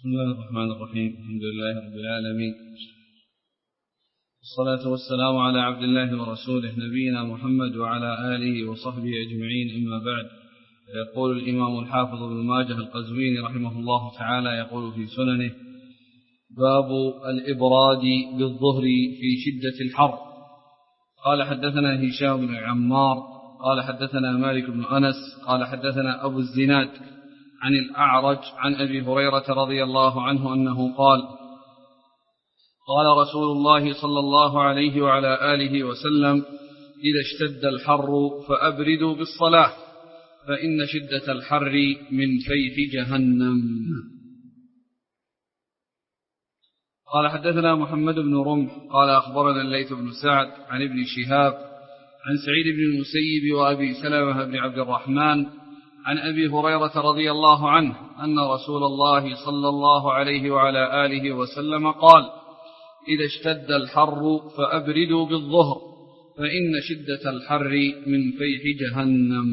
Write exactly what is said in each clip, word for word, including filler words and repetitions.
بسم الله الرحمن الرحيم. الحمد لله رب العالمين، والصلاة والسلام على عبد الله ورسوله نبينا محمد وعلى آله وصحبه أجمعين، أما بعد. يقول الإمام الحافظ ابن ماجه القزويني رحمه الله تعالى يقول في سننه: باب الإبراد بالظهر في شدة الحر. قال حدثنا هشام بن عمار قال حدثنا مالك بن أنس قال حدثنا أبو الزناد عن الأعرج عن أبي هريرة رضي الله عنه أنه قال: قال رسول الله صلى الله عليه وعلى آله وسلم: إذا اشتد الحر فأبردوا بالصلاة، فإن شدة الحر من فيح جهنم. قال حدثنا محمد بن رمح قال أخبرنا الليث بن سعد عن ابن شهاب عن سعيد بن المسيب وأبي سلمة بن عبد الرحمن عن أبي هريرة رضي الله عنه أن رسول الله صلى الله عليه وعلى آله وسلم قال: إذا اشتد الحر فأبردوا بالظهر، فإن شدة الحر من فيح جهنم.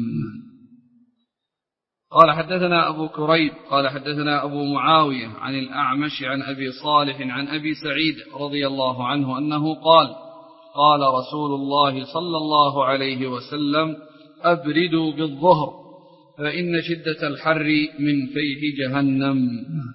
قال حدثنا أبو كريب قال حدثنا أبو معاوية عن الأعمش عن أبي صالح عن أبي سعيد رضي الله عنه أنه قال: قال رسول الله صلى الله عليه وسلم: أبردوا بالظهر، فإن شدة الحر من فيح جهنم.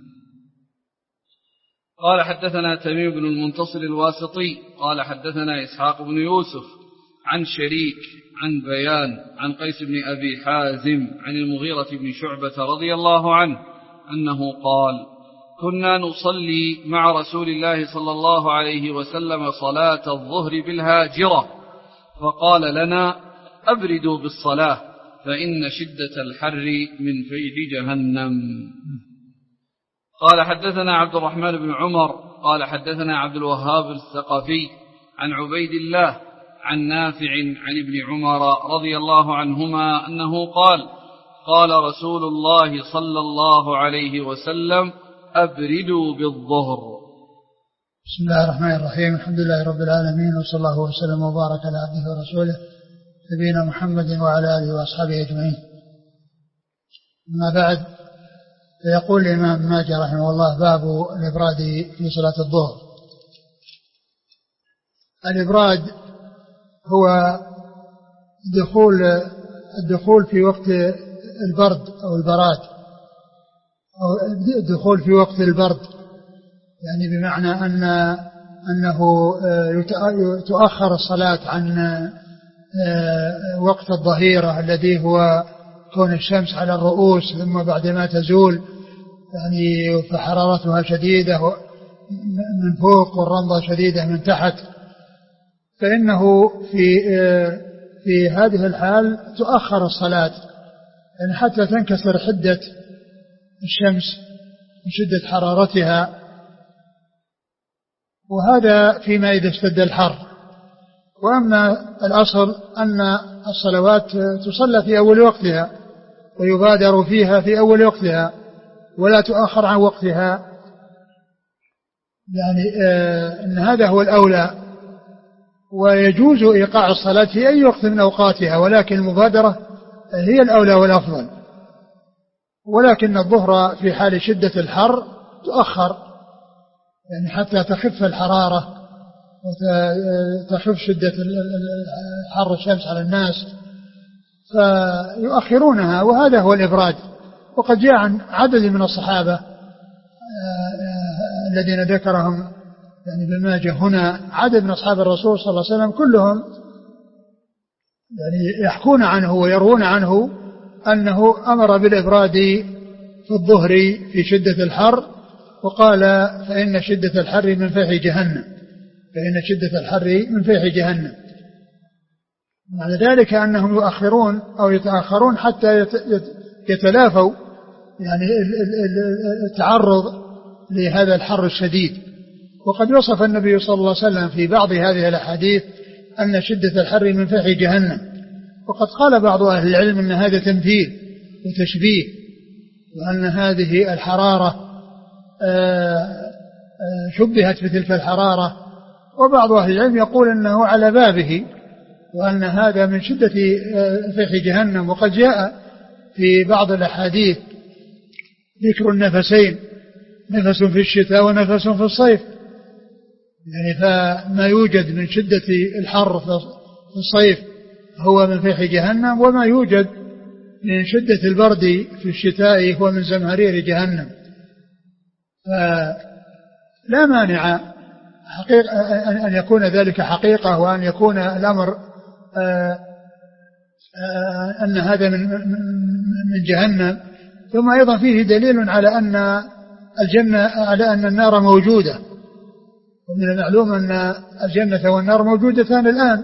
قال حدثنا تميم بن المنتصر الواسطي قال حدثنا إسحاق بن يوسف عن شريك عن بيان عن قيس بن أبي حازم عن المغيرة بن شعبة رضي الله عنه أنه قال: كنا نصلي مع رسول الله صلى الله عليه وسلم صلاة الظهر بالهاجرة، فقال لنا: أبردوا بالصلاة، فإن شدة الحر من فيح جهنم. قال حدثنا عبد الرحمن بن عمر قال حدثنا عبد الوهاب الثقفي عن عبيد الله عن نافع عن ابن عمر رضي الله عنهما أنه قال: قال رسول الله صلى الله عليه وسلم: أبردوا بالظهر. بسم الله الرحمن الرحيم. الحمد لله رب العالمين، وصلى الله وسلم وبارك على عبده ورسوله نبينا محمد وعلى آله وأصحابه أجمعين. أما بعد، فيقول الإمام ماجه رحمه الله: باب الإبراد في صلاة الظهر. الإبراد هو دخول الدخول في وقت البرد أو البراد، أو الدخول في وقت البرد، يعني بمعنى أن أنه تؤخر الصلاة عن وقت الظهيرة الذي هو كون الشمس على الرؤوس، ثم بعد ما تزول يعني فحرارتها شديدة من فوق والرمضة شديدة من تحت، فإنه في في هذه الحال تؤخر الصلاة يعني حتى تنكسر حدة الشمس من شدة حرارتها، وهذا فيما إذا اشتد الحر. وأما الأصل أن الصلوات تصلى في أول وقتها ويبادر فيها في أول وقتها ولا تؤخر عن وقتها، يعني آه أن هذا هو الأولى، ويجوز إيقاع الصلاة في أي وقت من أوقاتها، ولكن المبادرة هي الأولى والأفضل. ولكن الظهر في حال شدة الحر تؤخر يعني حتى تخف الحرارة وتخف شدة حر الشمس على الناس، فيؤخرونها، وهذا هو الإبراد. وقد جاء عن عدد من الصحابة الذين ذكرهم يعني بماجه هنا، عدد من أصحاب الرسول صلى الله عليه وسلم كلهم يعني يحكون عنه ويروون عنه أنه أمر بالإبراد في الظهر في شدة الحر، وقال: فإن شدة الحر من فيح جهنم، فإن شدة الحر من فيح جهنم. معنى ذلك أنهم يؤخرون أو يتأخرون حتى يتلافوا يعني التعرض لهذا الحر الشديد. وقد وصف النبي صلى الله عليه وسلم في بعض هذه الأحاديث أن شدة الحر من فيح جهنم. وقد قال بعض أهل العلم أن هذا تمثيل وتشبيه، وأن هذه الحرارة شبهت بتلك الحرارة. وبعض أهل العلم يقول أنه على بابه، وأن هذا من شدة فيح جهنم. وقد جاء في بعض الأحاديث ذكر النفسين نفس في الشتاء ونفس في الصيف، يعني فما يوجد من شدة الحر في الصيف هو من فيح جهنم، وما يوجد من شدة البرد في الشتاء هو من زمهرير جهنم. فلا مانع حقيقة أن يكون ذلك حقيقة، وأن يكون الأمر أن هذا من من جهنم. ثم أيضا فيه دليل على أن الجنة على أن النار موجودة، ومن المعلوم أن الجنة والنار موجودتان الآن،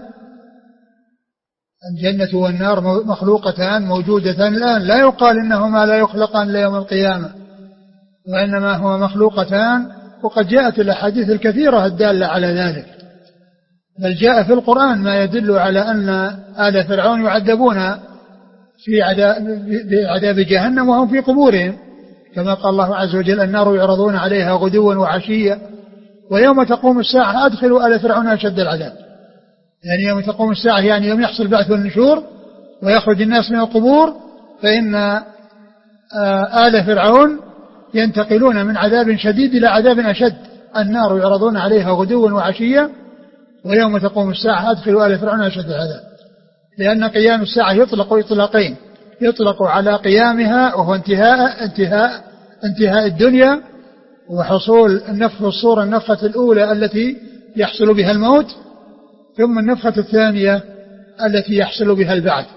الجنة والنار مخلوقتان موجودتان الآن، لا يقال إنهما لا يخلقان ليوم القيامة، وإنما هما مخلوقتان. وقد جاءت الأحاديث الكثيرة الدالة على ذلك، بل جاء في القرآن ما يدل على أن آل فرعون يعذبون في عذاب جهنم وهم في قبورهم، كما قال الله عز وجل: النار يعرضون عليها غدوا وعشيا ويوم تقوم الساعة أدخلوا آل فرعون أشد العذاب. يعني يوم تقوم الساعة يعني يوم يحصل البعث والنشور ويخرج الناس من القبور، فإن آل فرعون ينتقلون من عذاب شديد إلى عذاب أشد. النار يعرضون عليها غدوا وعشيا ويوم تقوم الساعة أدخلوا آل فرعون أشد العذاب. لأن قيام الساعة يطلق إطلاقين: يطلق على قيامها وهو انتهاء انتهاء انتهاء الدنيا وحصول النفخ في الصور، النفخة الأولى التي يحصل بها الموت، ثم النفخة الثانية التي يحصل بها البعث.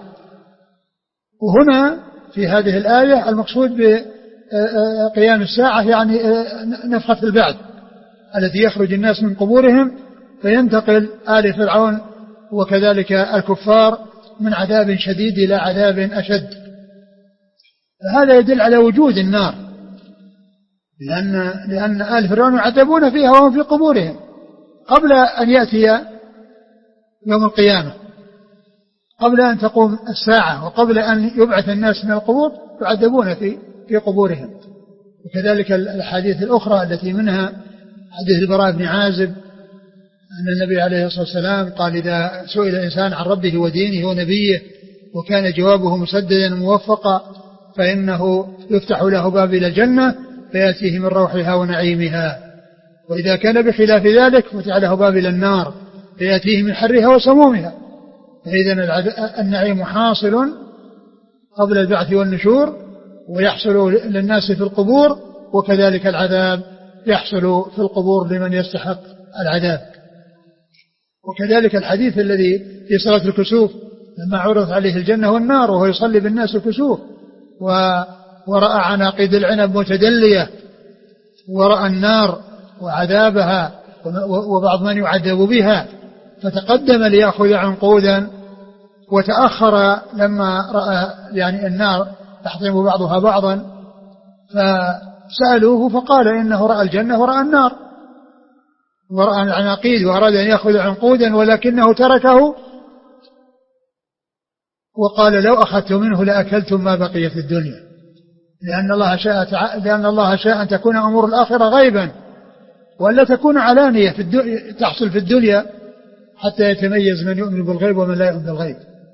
وهنا في هذه الآية المقصود بقيام الساعة يعني نفخة البعث التي يخرج الناس من قبورهم، فينتقل آل فرعون وكذلك الكفار من عذاب شديد إلى عذاب أشد. هذا يدل على وجود النار، لأن, لأن آل فرعون يعذبون فيها وهم في قبورهم قبل أن يأتي يوم القيامة، قبل أن تقوم الساعة وقبل أن يبعث الناس من القبور يعذبون في في قبورهم. وكذلك الحديث الأخرى التي منها حديث البراء بن عازب أن النبي عليه الصلاة والسلام قال: إذا سئل الإنسان عن ربه ودينه ونبيه وكان جوابه مسددا موفقا فإنه يفتح له باب إلى الجنة فيأتيه من روحها ونعيمها، وإذا كان بخلاف ذلك فتح له باب إلى النار فيأتيه من حرها وسمومها. فإذن النعيم حاصل قبل البعث والنشور ويحصل للناس في القبور، وكذلك العذاب يحصل في القبور لمن يستحق العذاب. وكذلك الحديث الذي في صلاة الكسوف لما عرض عليه الجنة والنار وهو يصلي بالناس الكسوف ورأى عناقيد العنب متدلية ورأى النار وعذابها وبعض من يعذب بها، فتقدم ليأخذ عنقودا وتأخر لما رأى يعني النار تحطم بعضها بعضا، فسألوه فقال إنه رأى الجنة ورأى النار ورأى العناقيد وأراد أن يأخذ عنقودا ولكنه تركه وقال: لو أخذت منه لأكلتم ما بقي في الدنيا، لأن الله شاء لأن الله شاء أن تكون أمور الآخرة غيبا ولا تكون علانية في الدنيا تحصل في الدنيا حتى يتميز من يؤمن بالغيب ومن لا يؤمن بالغيب.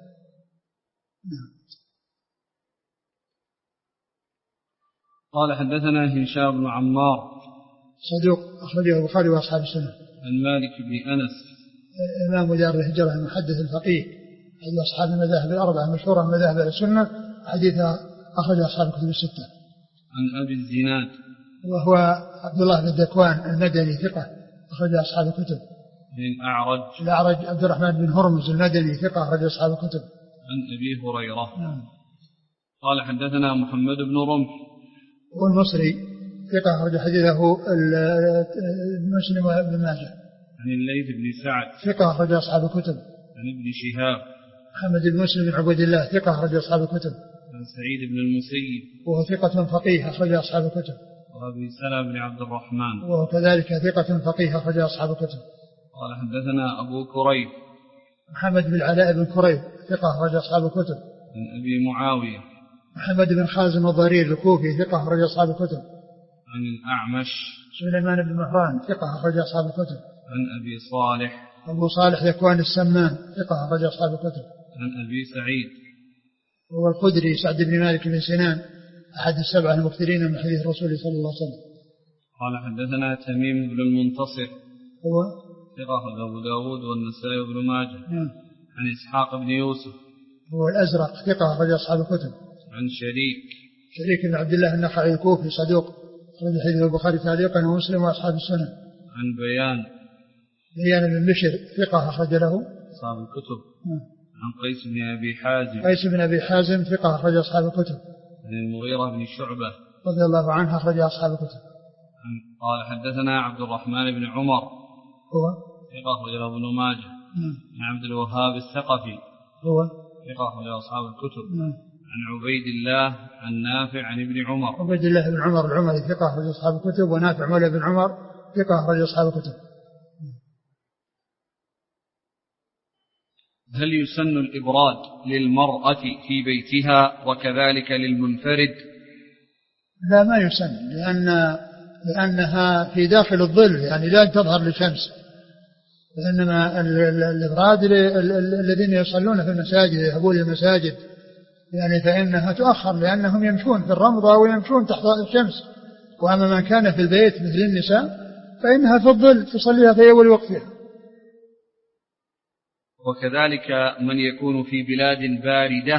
قال: حدثنا هشام بن عمار صدوق أخرجه البخاري وأصحاب السنة. عن مالك بن أنس إمام دار الهجرة المحدث الفقيه أحد أصحاب المذاهب الأربعة المشهورة من مذاهب السنة، حديثها أخرج أصحاب الكتب الستة. عن أبي الزناد وهو عبد الله بن ذكوان المدني ثقة أخرج أصحاب الكتب. عن أعرج الأعرج عبد الرحمن بن هرمز المدني ثقة أخرج أصحاب الكتب. عن أبي هريرة. نعم. قال: حدثنا محمد بن رمح والمصري ثقة أخرج حديثه المسلم وابن ماجه. عن الليث بن سعد ثقة أخرج أصحاب الكتب. عن ابن شهاب محمد بن مسلم بن عبد الله ثقة أخرج أصحاب الكتب. عن سعيد بن المسيب وهو ثقة فقيه أخرج أصحاب الكتب. وأبي سلمة بن عبد الرحمن وهو كذلك ثقة فقيه أخرج أصحاب الكتب. قال: حدثنا أبو كريب محمد بن العلاء بن كريب ثقة أخرج أصحاب الكتب. عن أبي معاوية محمد بن خازم الضرير الكوفي ثقة أخرج أصحاب الكتب. عن الأعمش سليمان بن مهران ثقة أخرج أصحاب الكتب. عن أبي صالح أبو صالح ذكوان السمان ثقة أخرج أصحاب الكتب. عن أبي سعيد هو الخدري سعد بن مالك بن سنان أحد السبعة المكثرين من حديث الرسول صلى الله عليه وسلم. قال حدثنا تميم بن المنتصر هو ثقة أبو داود والنسائي وابن ماجه. نعم. عن إسحاق بن يوسف هو الأزرق ثقة أخرج أصحاب الكتب. عن شريك شريك بن عبد الله النخعي الكوفي صدوق أخرج حديث البخاري تعليقا ومسلم وأصحاب السنن. عن بيان بيان بن بشر ثقة أخرج له أصحاب الكتب. نعم. عن قيس بن أبي حازم قيس بن أبي حازم ثقة أخرج أصحاب الكتب. عن المغيرة بن شعبة رضي الله عنه أخرج أصحاب الكتب. قال حدثنا عبد الرحمن بن عمر هو ثقة أخرج له ابن ماجه. نعم. عن عبد الوهاب الثقفي هو ثقة أخرج أصحاب الكتب. نعم. عن عبيد الله عن نافع عن ابن عمر. عبيد الله بن عمر العمري ثقة أخرج أصحاب الكتب، ونافع مولى بن عمر ثقة أخرج أصحاب الكتب. هل يسن الإبراد للمرأة في بيتها وكذلك للمنفرد؟ لا، ما يسن، لأن لأنها في داخل الظل، يعني لا تظهر للشمس، وإنما الإبراد الذين يصلون في المساجد يذهبون للمساجد يعني فإنها تؤخر، لأنهم يمشون في الرمضة ويمشون تحت الشمس. وأما من كان في البيت مثل النساء فإنها في الظل تصليها في أول وقتها. وكذلك من يكون في بلاد باردة.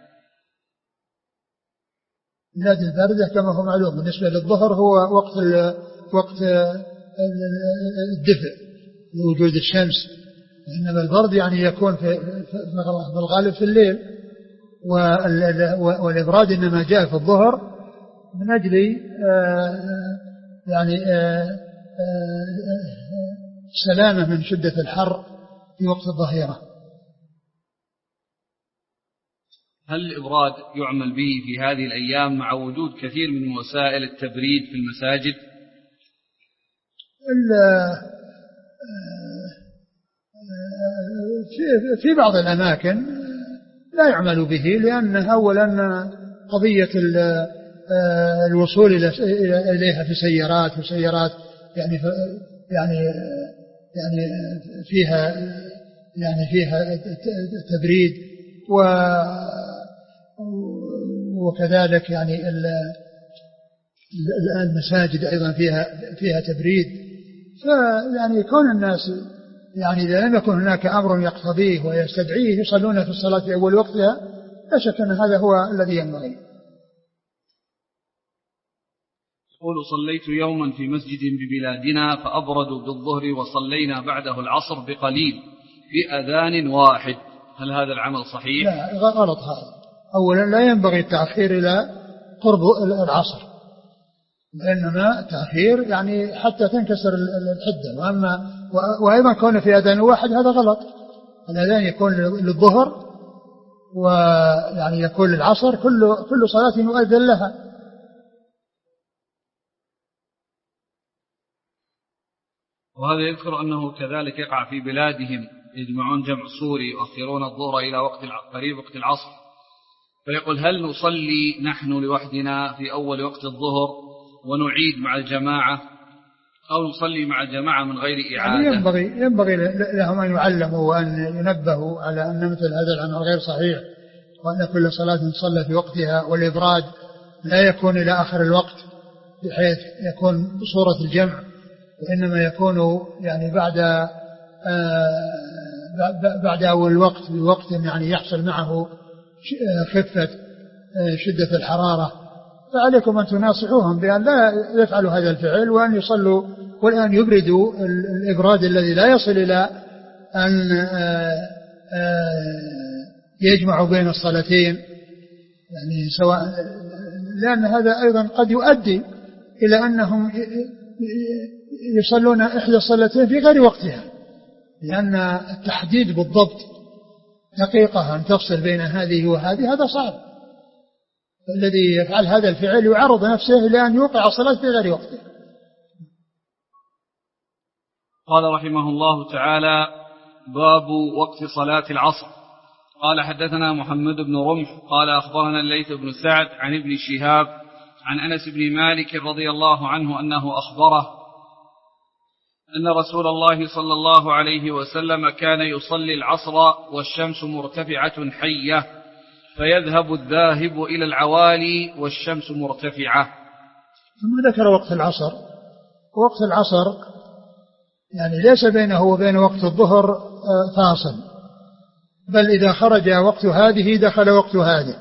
بلاد الباردة كما هو معلوم بالنسبة للظهر هو وقت وقت الدفء لوجود الشمس، إنما البرد يعني يكون في الغالب في الليل، والإبراد إنما جاء في الظهر من أجل يعني سلامة من شدة الحر في وقت الظهيرة. هل الإبراد يعمل به في هذه الأيام مع وجود كثير من وسائل التبريد في المساجد؟ في بعض الأماكن لا يعمل به، لأن أولا قضية الوصول إليها في سيارات وسيارات يعني يعني يعني فيها يعني فيها تبريد، و وكذلك يعني المساجد أيضا فيها فيها تبريد. فيعني كون الناس يعني إذا لم يكن هناك أمر يقتضيه ويستدعيه يصلون في الصلاة في أول وقتها، لا شك أن هذا هو الذي ينبغي. يقول: صليت يوما في مسجد ببلادنا فأبردوا بالظهر وصلينا بعده العصر بقليل بأذان واحد، هل هذا العمل صحيح؟ لا، غلط هذا. أولا لا ينبغي التأخير إلى قرب العصر، وإنما تأخير يعني حتى تنكسر الحدة. وأما وأيضا كون في أذان واحد هذا غلط. الأذان يكون للظهر ويعني يكون للعصر، كل كل صلاة يؤذن لها. وهذا يذكر أنه كذلك يقع في بلادهم، يجمعون جمع سوري يؤخرون الظهر إلى وقت قريب وقت العصر، فيقول: هل نصلي نحن لوحدنا في أول وقت الظهر ونعيد مع الجماعة، أو نصلي مع الجماعة من غير إعادة؟ يعني ينبغي, ينبغي لهم أن يعلموا وأن ينبهوا على أن مثل هذا العمل غير صحيح، وأن كل صلاة تصلى في وقتها، والإبراد لا يكون إلى آخر الوقت بحيث يكون بصورة الجمع، وإنما يكون يعني بعد آه بعد أول الوقت بوقت يعني يحصل معه خفة شدة الحرارة. فعليكم أن تناصحوهم بأن لا يفعلوا هذا الفعل، وأن يصلوا والآن يبردوا الإبراد الذي لا يصل إلى أن يجمعوا بين الصلاتين، يعني سواء، لأن هذا أيضا قد يؤدي إلى أنهم يصلون إحدى الصلاتين في غير وقتها، لأن التحديد بالضبط دقيقة أن تفصل بين هذه وهذه هذا صعب. الذي يفعل هذا الفعل يعرض نفسه لأن يوقع الصلاة في غير وقته. قال رحمه الله تعالى: باب وقت صلاة العصر. قال: حدثنا محمد بن رمح قال أخبرنا الليث بن سعد عن ابن شهاب عن أنس بن مالك رضي الله عنه أنه أخبره أن رسول الله صلى الله عليه وسلم كان يصلي العصر والشمس مرتفعة حية، فيذهب الذاهب إلى العوالي والشمس مرتفعة. ثم ذكر وقت العصر وقت العصر يعني ليس بينه وبين وقت الظهر فاصل، بل إذا خرج وقت هذه دخل وقت هذه،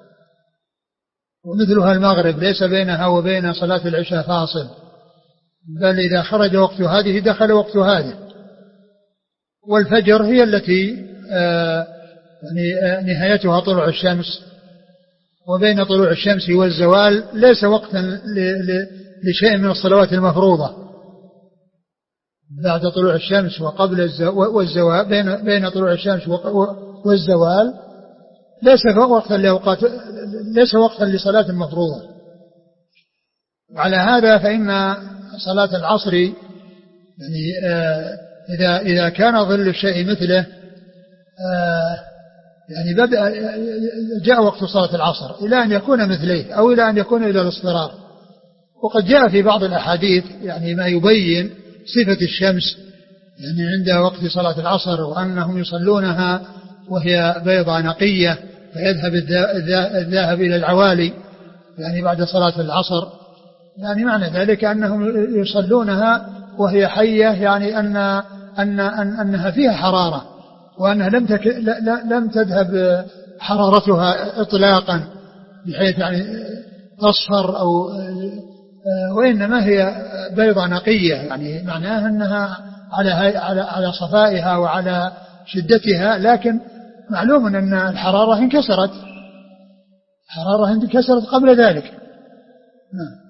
ومثلها المغرب ليس بينها وبين صلاة العشاء فاصل، بل إذا خرج وقت هذه دخل وقت هذه. والفجر هي التي آه يعني نهايتها طلوع الشمس، وبين طلوع الشمس والزوال ليس وقتا لشيء من الصلوات المفروضة. بعد طلوع الشمس وقبل الزوال، بين بين طلوع الشمس والزوال ليس وقتا لأوقات، ليس وقتا لصلاة مفروضة. وعلى هذا فإن صلاة العصر يعني آه إذا إذا كان ظل الشيء مثله آه يعني بدأ جاء وقت صلاة العصر إلى أن يكون مثليه أو إلى أن يكون إلى الاصفرار. وقد جاء في بعض الأحاديث يعني ما يبين صفة الشمس يعني عند وقت صلاة العصر، وأنهم يصلونها وهي بيضاء نقية، فيذهب الذاهب إلى العوالي يعني بعد صلاة العصر، يعني معنى ذلك أنهم يصلونها وهي حية، يعني أن أن أن أنها فيها حرارة، وأنها لم تك لم تذهب حرارتها إطلاقا بحيث يعني تصفر أو وإنما هي بيضاء نقية، يعني معناها أنها على على على صفائها وعلى شدتها، لكن معلوم أن الحرارة انكسرت، الحرارة انكسرت قبل ذلك. نعم.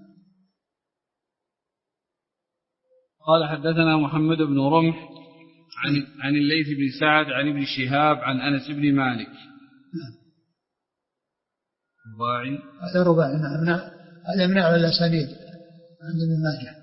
قال حدثنا محمد بن رمح عن عن الليث بن سعد عن ابن شهاب عن أنس بن مالك. رباعي هذا رباعي. نعم. هذا من أعلى الأسانيد عند ابن ماجه.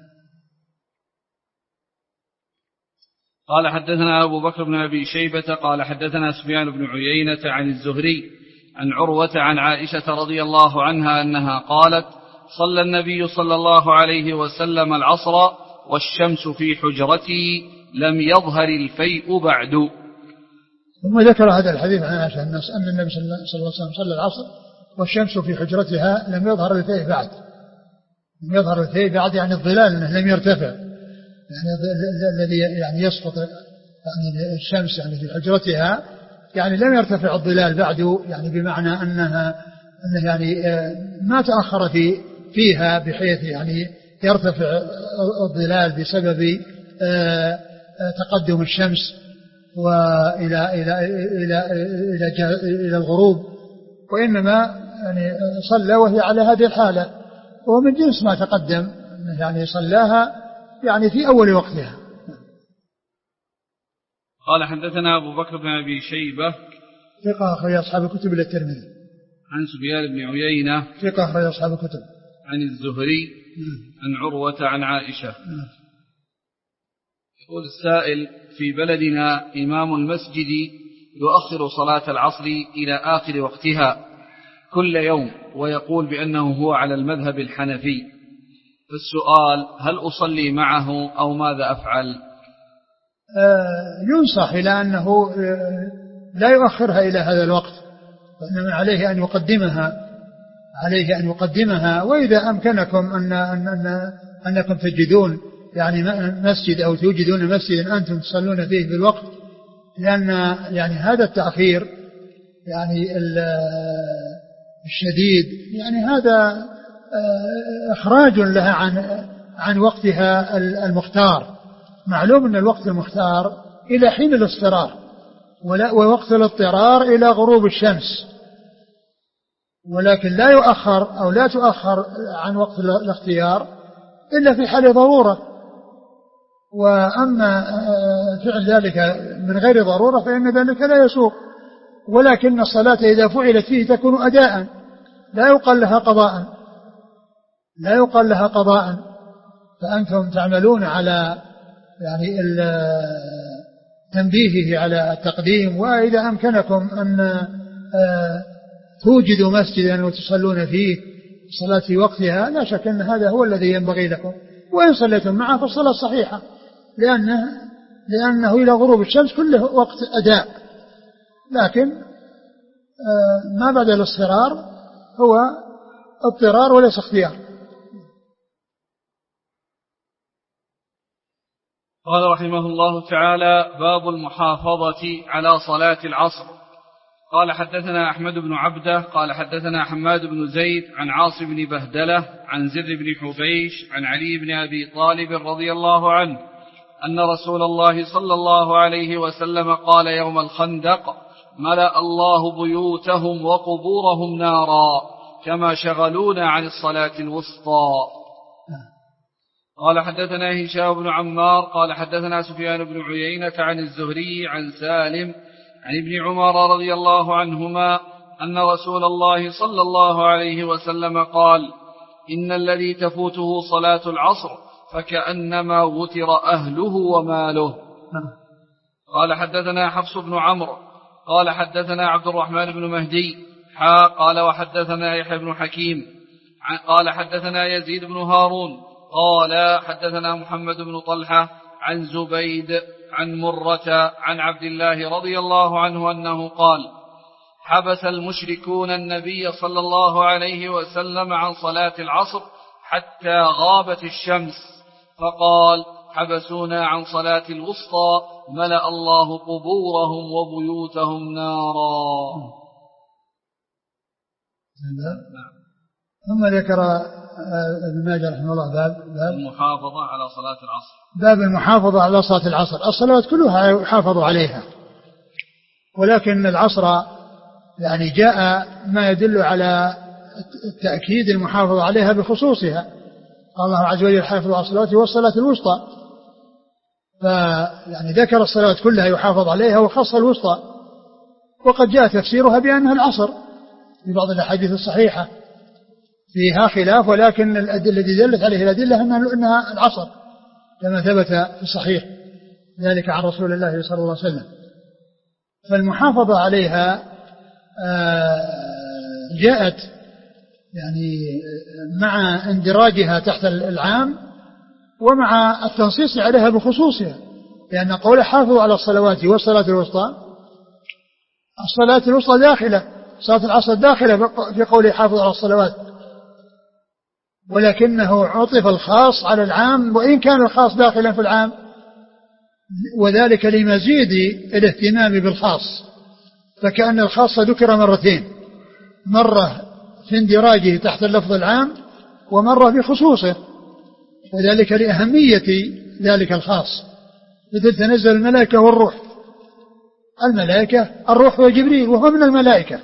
قال حدثنا أبو بكر بن أبي شيبة قال حدثنا سفيان بن عيينة عن الزهري عن عروة عن عائشة رضي الله عنها أنها قالت: صلى النبي صلى الله عليه وسلم العصر والشمس في حجرتي لم يظهر الفيء بعد. ثم ذكر هذا الحديث عن عائشة أن النبي صلى الله عليه وسلم صلى العصر والشمس في حجرتها لم يظهر الفيء بعد. لم يظهر الفيء بعد يعني الظلال أنه لم يرتفع، يعني الذي يعني يسقط يعني الشمس يعني في حجرتها يعني لم يرتفع الظلال بعد، يعني بمعنى أنها أنه يعني ما تأخر في فيها بحيث يعني يرتفع الظلال بسبب تقدم الشمس وإلى إلى إلى إلى إلى الغروب، وإنما يعني صلى وهي على هذه الحالة، ومن جنس ما تقدم يعني صلاها يعني في أول وقتها. قال حدثنا أبو بكر بن أبي شيبة ثقة أخرج أصحاب الكتب إلى الترمذي. عن سفيان بن عيينة ثقة أخرج أصحاب الكتب. عن الزهري عن عروة عن عائشة. يقول السائل: في بلدنا إمام المسجد يؤخر صلاة العصر إلى آخر وقتها كل يوم، ويقول بأنه هو على المذهب الحنفي، فالسؤال: هل أصلي معه أو ماذا أفعل؟ آه ينصح إلى أنه لا يؤخرها إلى هذا الوقت، وإنما عليه أن يقدمها عليه أن يقدمها وإذا أمكنكم أن أن أن أنكم تجدون يعني مسجد أو توجدون مسجدا أنتم تصلون فيه بالوقت، لأن يعني هذا التأخير يعني الشديد يعني هذا إخراج لها عن عن وقتها المختار. معلوم أن الوقت المختار إلى حين الاضطرار، ووقت الاضطرار إلى غروب الشمس، ولكن لا يؤخر أو لا تؤخر عن وقت الاختيار إلا في حال ضرورة. وأما فعل ذلك من غير ضرورة فإن ذلك لا يسوق، ولكن الصلاة إذا فعلت فيه تكون أداء، لا يقال لها قضاء، لا يقال لها قضاء. فأنتم تعملون على يعني تنبيهه على التقديم، وإذا أمكنكم أن توجدوا مسجدا وتصلون فيه الصلاة في وقتها لا شك أن هذا هو الذي ينبغي لكم، وإن صليتم معه فالصلاة صحيحة، لأنه, لأنه إلى غروب الشمس كله وقت أداء، لكن ما بعد الاصفرار هو اضطرار وليس اختيار. قال رحمه الله تعالى: باب المحافظة على صلاة العصر. قال حدثنا أحمد بن عبده قال حدثنا حماد بن زيد عن عاصم بن بهدلة عن زر بن حبيش عن علي بن أبي طالب رضي الله عنه أن رسول الله صلى الله عليه وسلم قال يوم الخندق: ملأ الله بيوتهم وقبورهم نارا كما شغلونا عن الصلاة الوسطى. قال حدثنا هشام بن عمار قال حدثنا سفيان بن عيينة عن الزهري عن سالم عن ابن عمر رضي الله عنهما أن رسول الله صلى الله عليه وسلم قال: إن الذي تفوته صلاة العصر فكأنما وتر أهله وماله. قال حدثنا حفص بن عمرو قال حدثنا عبد الرحمن بن مهدي حا قال وحدثنا يحيى بن حكيم قال حدثنا يزيد بن هارون قال حدثنا محمد بن طلحة عن زبيد عن مرة عن عبد الله رضي الله عنه أنه قال: حبس المشركون النبي صلى الله عليه وسلم عن صلاة العصر حتى غابت الشمس، فقال: حبسونا عن صلاة الوسطى ملأ الله قبورهم وبيوتهم نارا. ثم ذكر ابن ماجه رحمه الله باب, باب المحافظة على صلاة العصر. باب المحافظة على صلاة العصر. الصلوات كلها يحافظ عليها، ولكن العصر يعني جاء ما يدل على التأكيد المحافظة عليها بخصوصها. قال الله عز وجل: حافظوا على الصلوات والصلاة الوسطى، فيعني ذكر الصلوات كلها يحافظ عليها وخص الوسطى، وقد جاء تفسيرها بأنها العصر في بعض الأحاديث الصحيحة فيها خلاف، ولكن الأدلة التي دلت عليه الأدلة أنها العصر كما ثبت في الصحيح ذلك عن رسول الله صلى الله عليه وسلم. فالمحافظة عليها جاءت يعني مع اندراجها تحت العام ومع التنصيص عليها بخصوصها، لأن قول حافظوا على الصلوات والصلاة الوسطى، الصلاة الوسطى داخلة، صلاة العصر داخلة في قوله حافظوا على الصلوات، ولكنه عطف الخاص على العام وإن كان الخاص داخلا في العام، وذلك لمزيد الاهتمام بالخاص، فكأن الخاص ذكر مرتين، مرة في اندراجه تحت اللفظ العام ومرة بخصوصه، وذلك لأهمية ذلك الخاص. مثل تنزل الملائكة والروح، الملائكة الروح وجبريل وهو من الملائكة،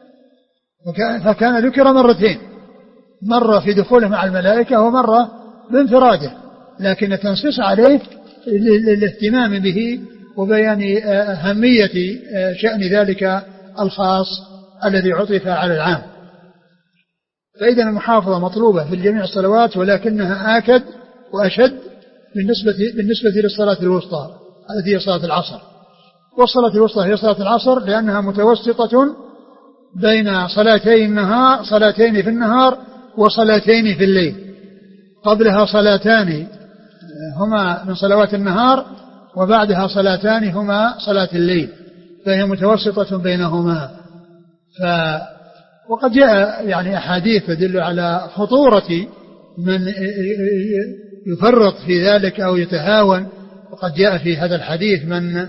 فكان ذكر مرتين، مرة في دخوله مع الملائكة ومرة بانفراده، لكن التنصيص عليه للاهتمام به وبيان أهمية شأن ذلك الخاص الذي عطف على العام. فإذا المحافظة مطلوبة في جميع الصلوات، ولكنها آكد وأشد بالنسبة, بالنسبة للصلاة الوسطى التي هي صلاة العصر. والصلاة الوسطى هي صلاة العصر لأنها متوسطة بين صلاتين النهار، صلاتين في النهار وصلاتين في الليل، قبلها صلاتان هما من صلوات النهار وبعدها صلاتان هما صلاة الليل، فهي متوسطة بينهما. ف وقد جاء يعني أحاديث تدل على خطورة من يفرط في ذلك أو يتهاون، وقد جاء في هذا الحديث من من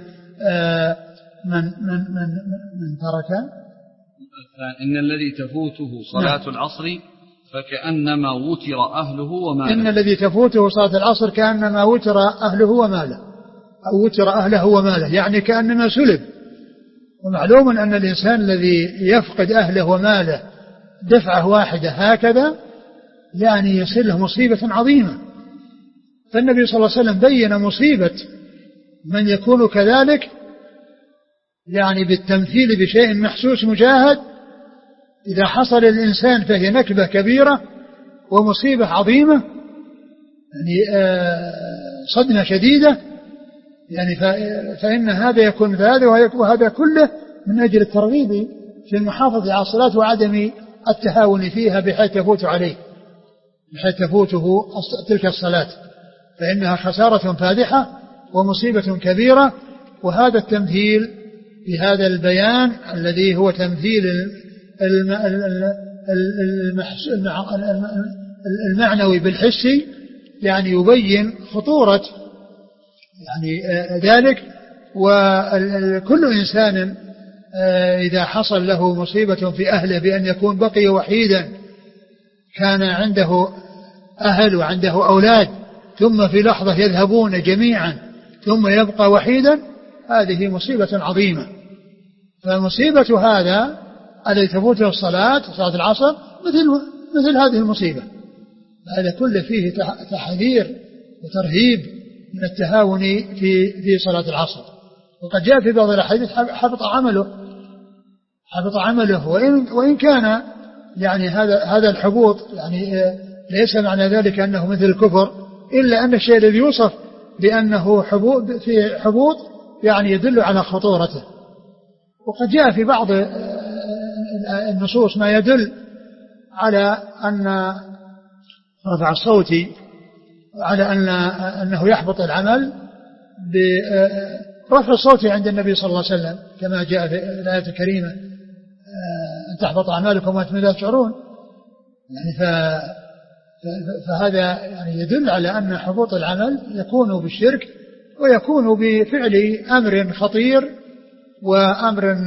من من, من ترك إن الذي تفوته صلاة نعم. العصر فكأنما وتر أهله وماله. إن الذي تفوته صلاة العصر كأنما وتر أهله وماله، أو وتر أهله وماله، يعني كأنما سلب. ومعلوم أن الإنسان الذي يفقد أهله وماله دفعة واحدة هكذا يعني يصير له مصيبة عظيمة. فالنبي صلى الله عليه وسلم بين مصيبة من يكون كذلك، يعني بالتمثيل بشيء محسوس مجاهد، إذا حصل الإنسان فهي نكبة كبيرة ومصيبة عظيمة، يعني صدمة شديدة، يعني فإن هذا يكون هذا وهذا كله من أجل الترغيب في المحافظة على الصلاة وعدم التهاون فيها بحيث يفوت عليه، بحيث تفوته تلك الصلاة، فإنها خسارة فادحة ومصيبة كبيرة. وهذا التمثيل بهذا البيان الذي هو تمثيل المعنوي بالحسي، يعني يبين خطورة يعني ذلك. وكل إنسان إذا حصل له مصيبة في أهله بأن يكون بقي وحيدا، كان عنده أهل وعنده أولاد ثم في لحظة يذهبون جميعا ثم يبقى وحيدا، هذه مصيبة عظيمة. فمصيبة هذا الذي تفوته الصلاة صلاة العصر مثل, مثل هذه المصيبة. هذا كله فيه تحذير وترهيب من التهاون في, في صلاة العصر. وقد جاء في بعض الأحاديث حبط عمله حبط عمله وإن, وإن كان يعني هذا هذا الحبوط يعني ليس معنى ذلك أنه مثل الكفر، إلا أن الشيء الذي يوصف بأنه حبوط في حبوط يعني يدل على خطورته. وقد جاء في بعض النصوص ما يدل على أن رفع الصوت على أن أنه يحبط العمل برفع الصوت عند النبي صلى الله عليه وسلم، كما جاء في الآية الكريمة أن تحبط أعمالكم وأنتم لا تشعرون. يعني فهذا يعني يدل على أن حبوط العمل يكون بالشرك ويكون بفعل أمر خطير وأمر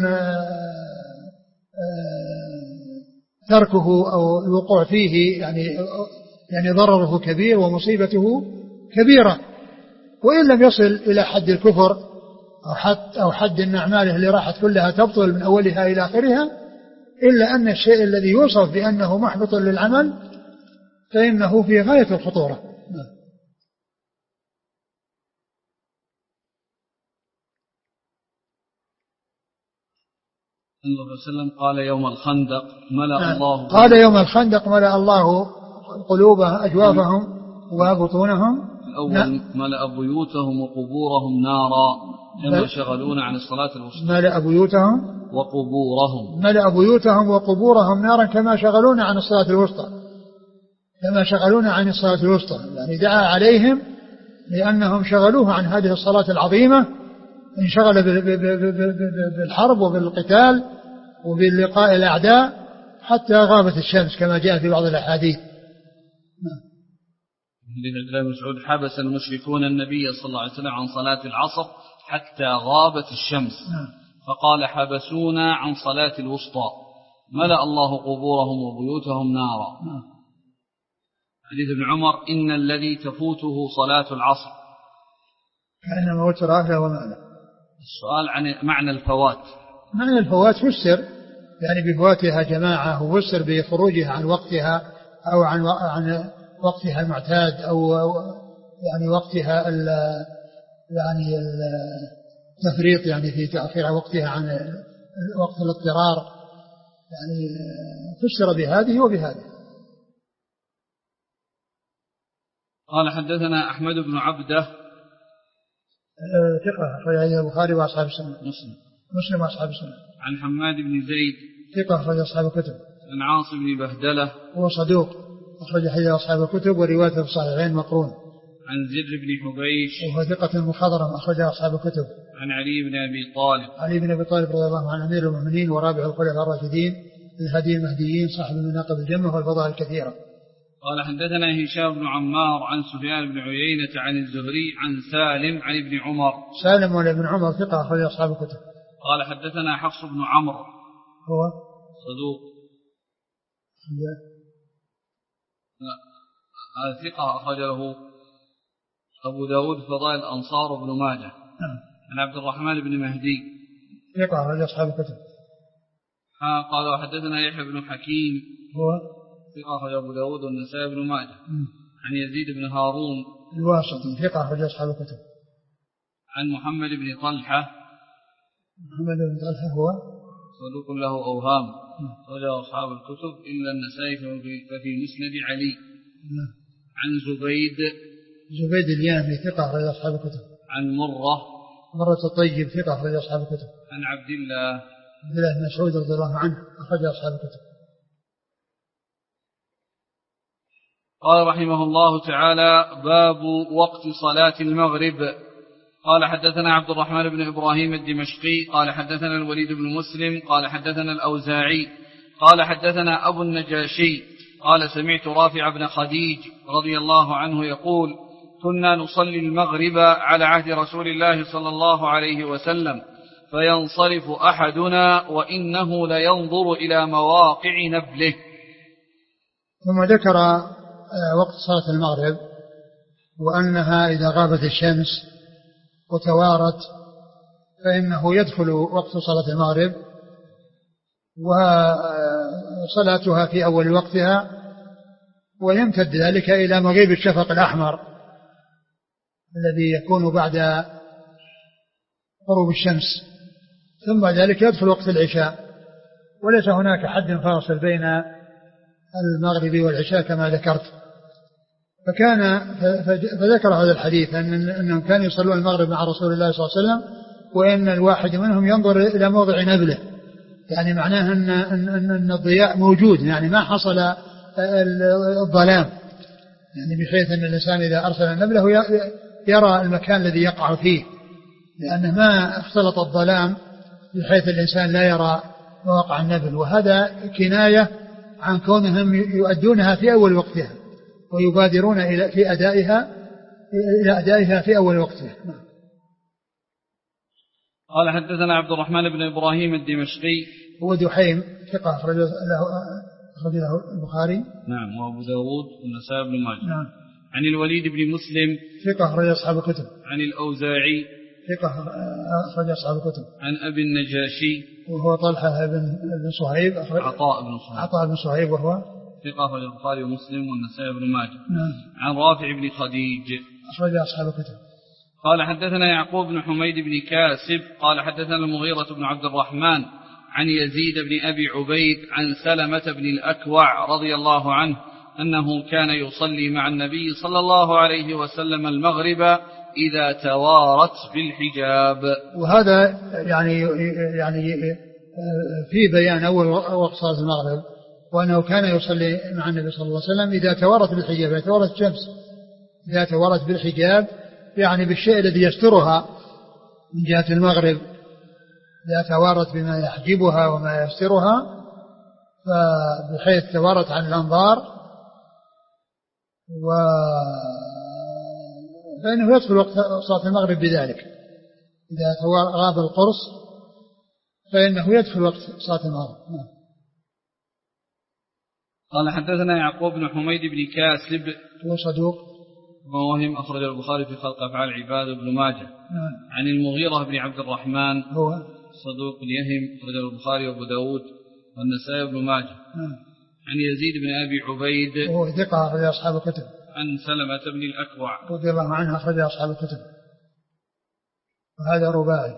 تركه أو الوقوع فيه يعني يعني ضرره كبير ومصيبته كبيرة. وإن لم يصل إلى حد الكفر أو حد, أو حد أن أعماله اللي راحت كلها تبطل من أولها إلى آخرها، إلا أن الشيء الذي يوصف بأنه محبط للعمل فإنه في غاية الخطورة. النبي صلى الله عليه وسلم قال يوم الخندق ملأ الله قال يوم الخندق ملأ الله قلوبهم أجوافهم وبطونهم. الأول ملأ بيوتهم وقبورهم نارا كما شغلون عن الصلاة الوسطى. ملأ بيوتهم وقبورهم ملأ بيوتهم وقبورهم نارا كما شغلون عن الصلاة الوسطى كما شغلون عن الصلاة الوسطى يعني دعا عليهم لأنهم شغلوه عن هذه الصلاة العظيمة، انشغل بالحرب وبالقتال وباللقاء الأعداء حتى غابت الشمس كما جاء في بعض الأحاديث. حديث عبد الله بن مسعود حبس المشركون النبي صلى الله عليه وسلم عن صلاة العصر حتى غابت الشمس فقال حبسونا عن صلاة الوسطى ملأ الله قبورهم وبيوتهم نارا. حديث ابن عمر إن الذي تفوته صلاة العصر كأنما وتر أهله وماله. السؤال عن معنى الفوات. معنى الفوات فسر يعني بفواتها جماعة، وفسر بخروجها عن وقتها أو عن عن وقتها المعتاد أو يعني وقتها ال يعني التفريط يعني في تأخير وقتها عن وقت الاضطرار، يعني فسر بهذه وبهذه. قال حدثنا أحمد بن عبده ثقة أخرج البخاري وأصحاب السنة. مسلم مسلم وأصحاب السنة. عن حماد بن زيد ثقة أخرج أصحاب الكتب. عن عاصم بن بهدلة هو صدوق أخرج حديث أصحاب الكتب وروايته في الصحيحين مقرون. عن زر بن حبيش وهو ثقة مخضرم أخرج أصحاب الكتب. عن علي بن أبي طالب علي بن أبي طالب رضي الله عنه أمير المؤمنين ورابع الخلفاء الراشدين الهدي المهديين صاحب المناقب الجمة والفضائل الكثيرة. قال حدثنا هشام بن عمار عن سفيان بن عيينة عن الزهري عن سالم عن ابن عمر. سالم ولا ابن عمر ثقة أخرج أصحاب الكتب. قال حدثنا حفص بن عمرو هو صدوق هذا ثقة أخرج له أبو داود فضائل الأنصار وابن ماجه. عن عبد الرحمن بن مهدي ثقة أخرج أصحاب الكتب. قال وحدثنا يحيى بن حكيم هو ثقة أخرج أبو داود والنسائي بن ماجه. عن يزيد بن هارون الواسطي ثقة أخرج أصحاب الكتب. عن محمد بن طلحة محمد بن طلحة هو صدوق له أوهام أخرجه أصحاب الكتب إلا النسائي ففي مسند علي. عن زبيد زبيد اليامي ثقة أخرج أصحاب الكتب. عن مرة مرة الطيب ثقة أخرج أصحاب الكتب. عن عبد الله عبد الله بن مسعود رضي الله عنه أخرج أصحاب الكتب. قال رحمه الله تعالى باب وقت صلاة المغرب. قال حدثنا عبد الرحمن بن إبراهيم الدمشقي قال حدثنا الوليد بن مسلم قال حدثنا الأوزاعي قال حدثنا أبو النجاشي قال سمعت رافع بن خديج رضي الله عنه يقول كنا نصلي المغرب على عهد رسول الله صلى الله عليه وسلم فينصرف أحدنا وإنه لينظر إلى مواقع نبله. ثم ذكر وقت صلاة المغرب وأنها إذا غابت الشمس وتوارت فإنه يدخل وقت صلاة المغرب وصلاتها في أول وقتها، ويمتد ذلك إلى مغيب الشفق الأحمر الذي يكون بعد غروب الشمس، ثم ذلك يدخل وقت العشاء، وليس هناك حد فاصل بين المغرب والعشاء كما ذكرت. فكان فذكر هذا الحديث أن أنهم كانوا يصلون المغرب مع رسول الله صلى الله عليه وسلم، وإن الواحد منهم ينظر إلى موضع نبله، يعني معناه أن, أن, أن الضياء موجود، يعني ما حصل الظلام، يعني بحيث أن الإنسان إذا أرسل نبله يرى المكان الذي يقع فيه، لأنه ما اختلط الظلام بحيث الإنسان لا يرى مواقع النبل. وهذا كناية عن كونهم يؤدونها في أول وقتها ويبادرون إلى في أدائها إلى أدائها في أول وقتها. قال حدثنا عبد الرحمن بن إبراهيم الدمشقي هو دحيم ثقة أخرج له أخرج له البخاري نعم وأبو داود والنسائي بن ماجه نعم. عن الوليد بن مسلم ثقة أخرج أصحاب الكتب. عن الأوزاعي ثقة أخرج أصحاب الكتب. عن أبي النجاشي وهو طلحة بن صهيب عطاء بن صهيب عطاء بن صهيب وهو ثقة أخرج البخاري ومسلم والنسائي بن ماجه نعم. عن رافع بن خديج أخرج أصحاب الكتب. قال حدثنا يعقوب بن حميد بن كاسب قال حدثنا المغيرة بن عبد الرحمن عن يزيد بن أبي عبيد عن سلمة بن الأكوع رضي الله عنه أنه كان يصلي مع النبي صلى الله عليه وسلم المغرب إذا توارت بالحجاب. وهذا يعني يعني في بيان أول وقت صلاة المغرب، وأنه كان يصلي مع النبي صلى الله عليه وسلم إذا توارت بالحجاب، إذا توارت الشمس إذا توارت بالحجاب يعني بالشيء الذي يسترها من جهة المغرب، إذا توارت بما يحجبها وما يسترها فبحيث توارت عن الأنظار و فإنه يدخل وقت صلاة المغرب بذلك. إذا غاب القرص فإنه يدخل وقت صلاة المغرب. قال حدثنا يعقوب بن حميد بن كاسب هو صدوق وهم أخرج البخاري في خلق أفعال العباد بن ماجه نعم. عن المغيرة بن عبد الرحمن هو صدوق يهم أخرج البخاري وأبو داود والنسائي بن ماجه نعم. عن يزيد بن أبي عبيد وهو ثقة أخرج أصحاب الكتب. عن سلمة بن الأكوع رضي الله عنه أخرج أصحاب الكتب. وهذا رباعي.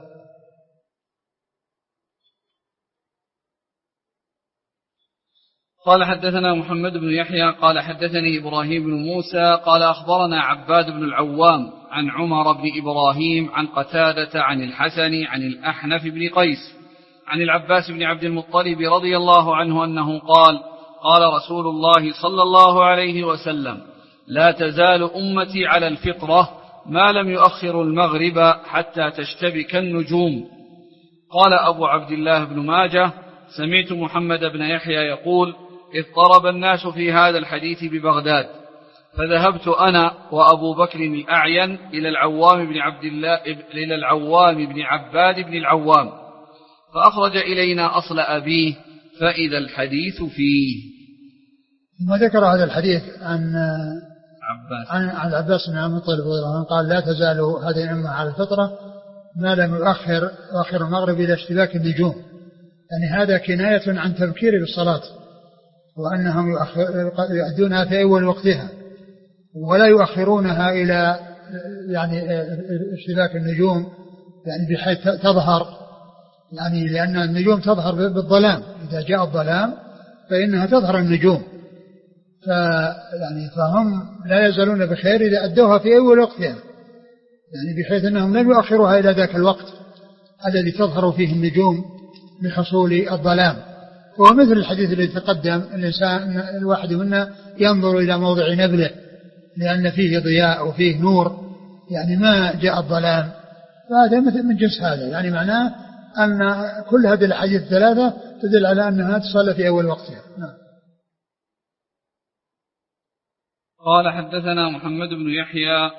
قال حدثنا محمد بن يحيى قال حدثني إبراهيم بن موسى قال أخبرنا عباد بن العوام عن عمر بن إبراهيم عن قتادة عن الحسن عن الأحنف بن قيس عن العباس بن عبد المطلب رضي الله عنه أنه قال قال رسول الله صلى الله عليه وسلم لا تزال أمتي على الفطرة ما لم يؤخر المغرب حتى تشتبك النجوم. قال أبو عبد الله بن ماجه سمعت محمد بن يحيى يقول اضطرب الناس في هذا الحديث ببغداد فذهبت أنا وأبو بكر الأعين إلى العوام بن عبد الله إلى العوام بن عباد بن العوام فأخرج إلينا أصل أبيه فإذا الحديث فيه. ثم ذكر هذا الحديث عن عباس عن عن عباس بن عبد المطلب رضي الله عنه قال لا تزال هذه الأمة على الفطرة ما لم يؤخر يؤخر المغرب إلى اشتباك النجوم، يعني هذا كناية عن تبكير بالصلاة وأنهم يؤدونها في أول وقتها ولا يؤخرونها إلى يعني اشتباك النجوم، يعني بحيث تظهر، يعني لأن النجوم تظهر بالظلام، إذا جاء الظلام فإنها تظهر النجوم، فيعني فهم لا يزالون بخير إذا أدوها في أول وقتها، يعني بحيث أنهم لم يؤخروها إلى ذاك الوقت الذي تظهر فيه النجوم بحصول الظلام. وهو مثل الحديث الذي تقدم، الإنسان الواحد منا ينظر إلى موضع نبله لأن فيه ضياء وفيه نور، يعني ما جاء الظلام، فهذا مثل من جنس هذا، يعني معناه أن كل هذه الحديث الثلاثة تدل على أنها تصلى في أول وقتها. نعم. قال حدثنا محمد بن يحيى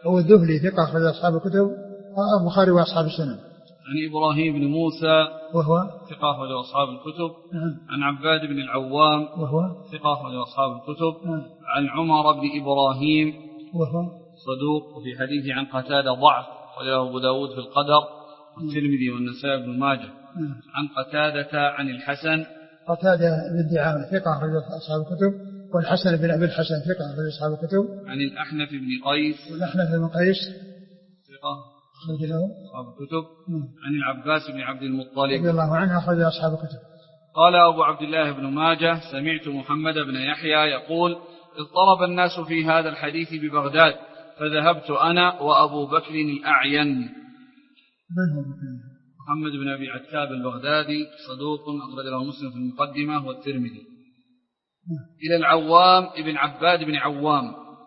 هو الذهلي ثقة أخرج أصحاب الكتب البخاري وأصحاب السنن. عن إبراهيم بن موسى وهو ثقة أخرج أصحاب الكتب. نعم. عن عباد بن العوام وهو ثقة أخرج أصحاب الكتب. نعم. عن عمر بن إبراهيم وهو صدوق، وفي حديثه عن قتادة ضعف، وله أبو داود في القدر والترمذي والنسائي بن ماجه. نعم. عن قتادة عن الحسن قتادة بن دعامة ثقة أخرج أصحاب الكتب، والحسن بن أبي الحسن ثقة أخرج أصحاب الكتب. عن الأحنف بن قيس والأحنف بن قيس ثقة أخرج له أصحاب الكتب. نعم. عن العباس بن عبد المطلب رضي الله عنه أخرج أصحاب الكتب. قال أبو عبد الله بن ماجه: سمعت محمد بن يحيى يقول: اضطرب الناس في هذا الحديث ببغداد، فذهبت أنا وأبو بكر الأعين. من هو محمد بن أبي عتاب البغدادي صدوق، أخرج له مسلم في المقدمة والترمذي. إلى العوام ابن عباد بن عوام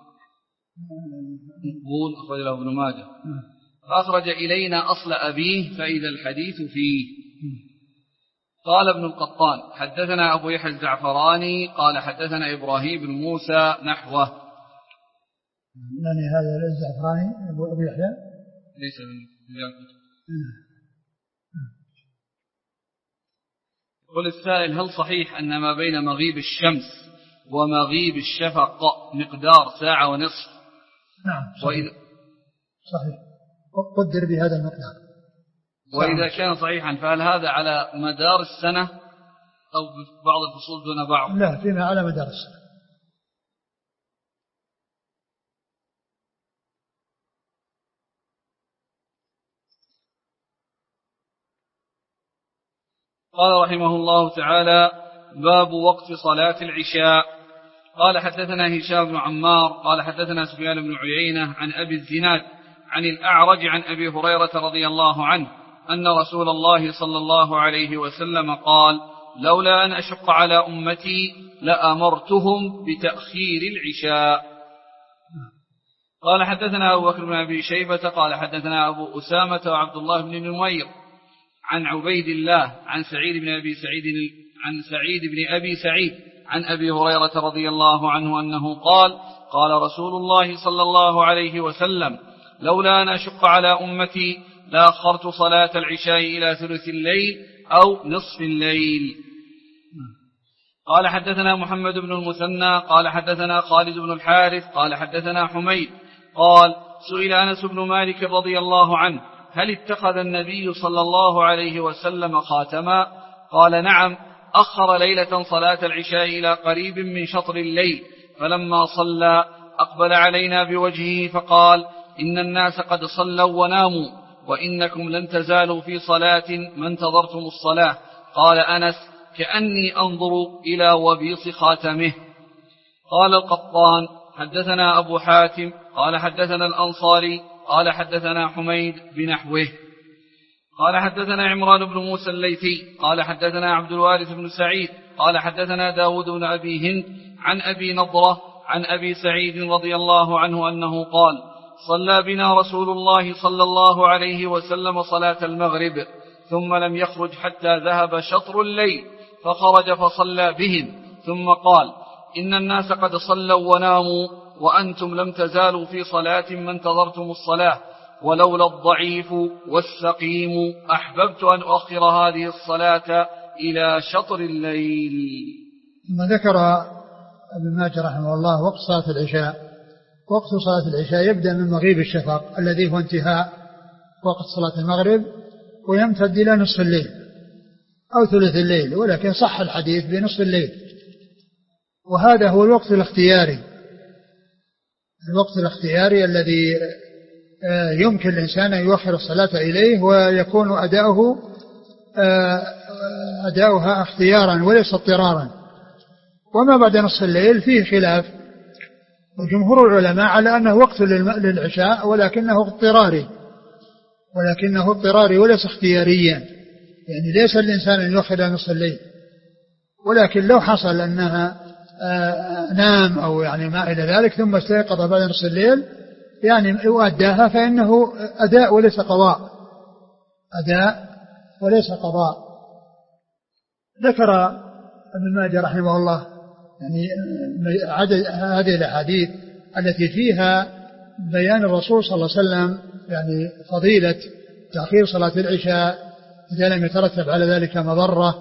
مقبول، أخرج له ابن ماجه. فأخرج إلينا أصل أبيه فإذا الحديث فيه. قال ابن القطان: حدثنا أبو يحيى الزعفراني قال حدثنا إبراهيم بن موسى نحوه. يعني هذا الزعفراني أبو أبي يحيى ليس من الكتب. يقول السائل: هل صحيح أن ما بين مغيب الشمس ومغيب الشفق مقدار ساعة ونصف؟ نعم صحيح. وإذا صحيح قدر بهذا المقدار. وإذا كان صحيحا فهل هذا على مدار السنة أو بعض الفصول دون بعض؟ لا، فيما على مدار السنة. قال رحمه الله تعالى: باب وقت صلاة العشاء. قال حدثنا هشام بن عمار قال حدثنا سفيان بن عيينة عن أبي الزناد عن الأعرج عن أبي هريرة رضي الله عنه أن رسول الله صلى الله عليه وسلم قال: لولا أن أشق على أمتي لأمرتهم بتأخير العشاء. قال حدثنا أبو بكر بن أبي شيبة قال حدثنا أبو أسامة وعبد الله بن نمير عن عبيد الله عن سعيد بن أبي سعيد عن سعيد بن أبي سعيد عن أبي هريرة رضي الله عنه أنه قال: قال رسول الله صلى الله عليه وسلم: لولا أن أشق على أمتي لأخرت صلاة العشاء إلى ثلث الليل أو نصف الليل. قال حدثنا محمد بن المثنى قال حدثنا خالد بن الحارث قال حدثنا حميد قال: سئل أنس بن مالك رضي الله عنه: هل اتخذ النبي صلى الله عليه وسلم خاتما؟ قال: نعم، أخر ليلة صلاة العشاء إلى قريب من شطر الليل، فلما صلى أقبل علينا بوجهه فقال: إن الناس قد صلوا وناموا، وإنكم لن تزالوا في صلاة ما انتظرتم الصلاة. قال أنس: كأني أنظر إلى وبيص خاتمه. قال القطان: حدثنا أبو حاتم قال حدثنا الأنصاري قال حدثنا حميد بنحوه. قال حدثنا عمران بن موسى الليثي قال حدثنا عبد الوارث بن سعيد قال حدثنا داود بن أبي هند عن أبي نضرة عن أبي سعيد رضي الله عنه أنه قال: صلى بنا رسول الله صلى الله عليه وسلم صلاة المغرب ثم لم يخرج حتى ذهب شطر الليل، فخرج فصلى بهم ثم قال: إن الناس قد صلوا وناموا، وأنتم لم تزالوا في صلاة ما انتظرتم الصلاة، ولولا الضعيف والسقيم أحببت أن أؤخر هذه الصلاة إلى شطر الليل. ثم ذكر ابن ماجه رحمه الله وقت صلاة العشاء. وقت صلاة العشاء يبدأ من مغيب الشفق الذي هو انتهاء وقت صلاة المغرب، ويمتد إلى نصف الليل أو ثلث الليل، ولكن صح الحديث بنصف الليل، وهذا هو الوقت الاختياري، الوقت الاختياري الذي يمكن الإنسان أن يؤخر الصلاة إليه ويكون أداؤه أداؤها اختيارا وليس اضطرارا. وما بعد نصف الليل فيه خلاف، وجمهور العلماء على أنه وقت للعشاء ولكنه اضطراري ولكنه اضطراري وليس اختياريا، يعني ليس الإنسان أن يؤخر نصف الليل، ولكن لو حصل أنها نام أو يعني ما إلى ذلك ثم استيقظ بعد نصف الليل يعني وأداها فإنه أداء وليس قضاء، أداء وليس قضاء. ذكر ابن ماجه رحمه الله يعني عدد هذه الأحاديث التي فيها بيان الرسول صلى الله عليه وسلم يعني فضيلة تأخير صلاة العشاء إذا لم يترتب على ذلك مضرة.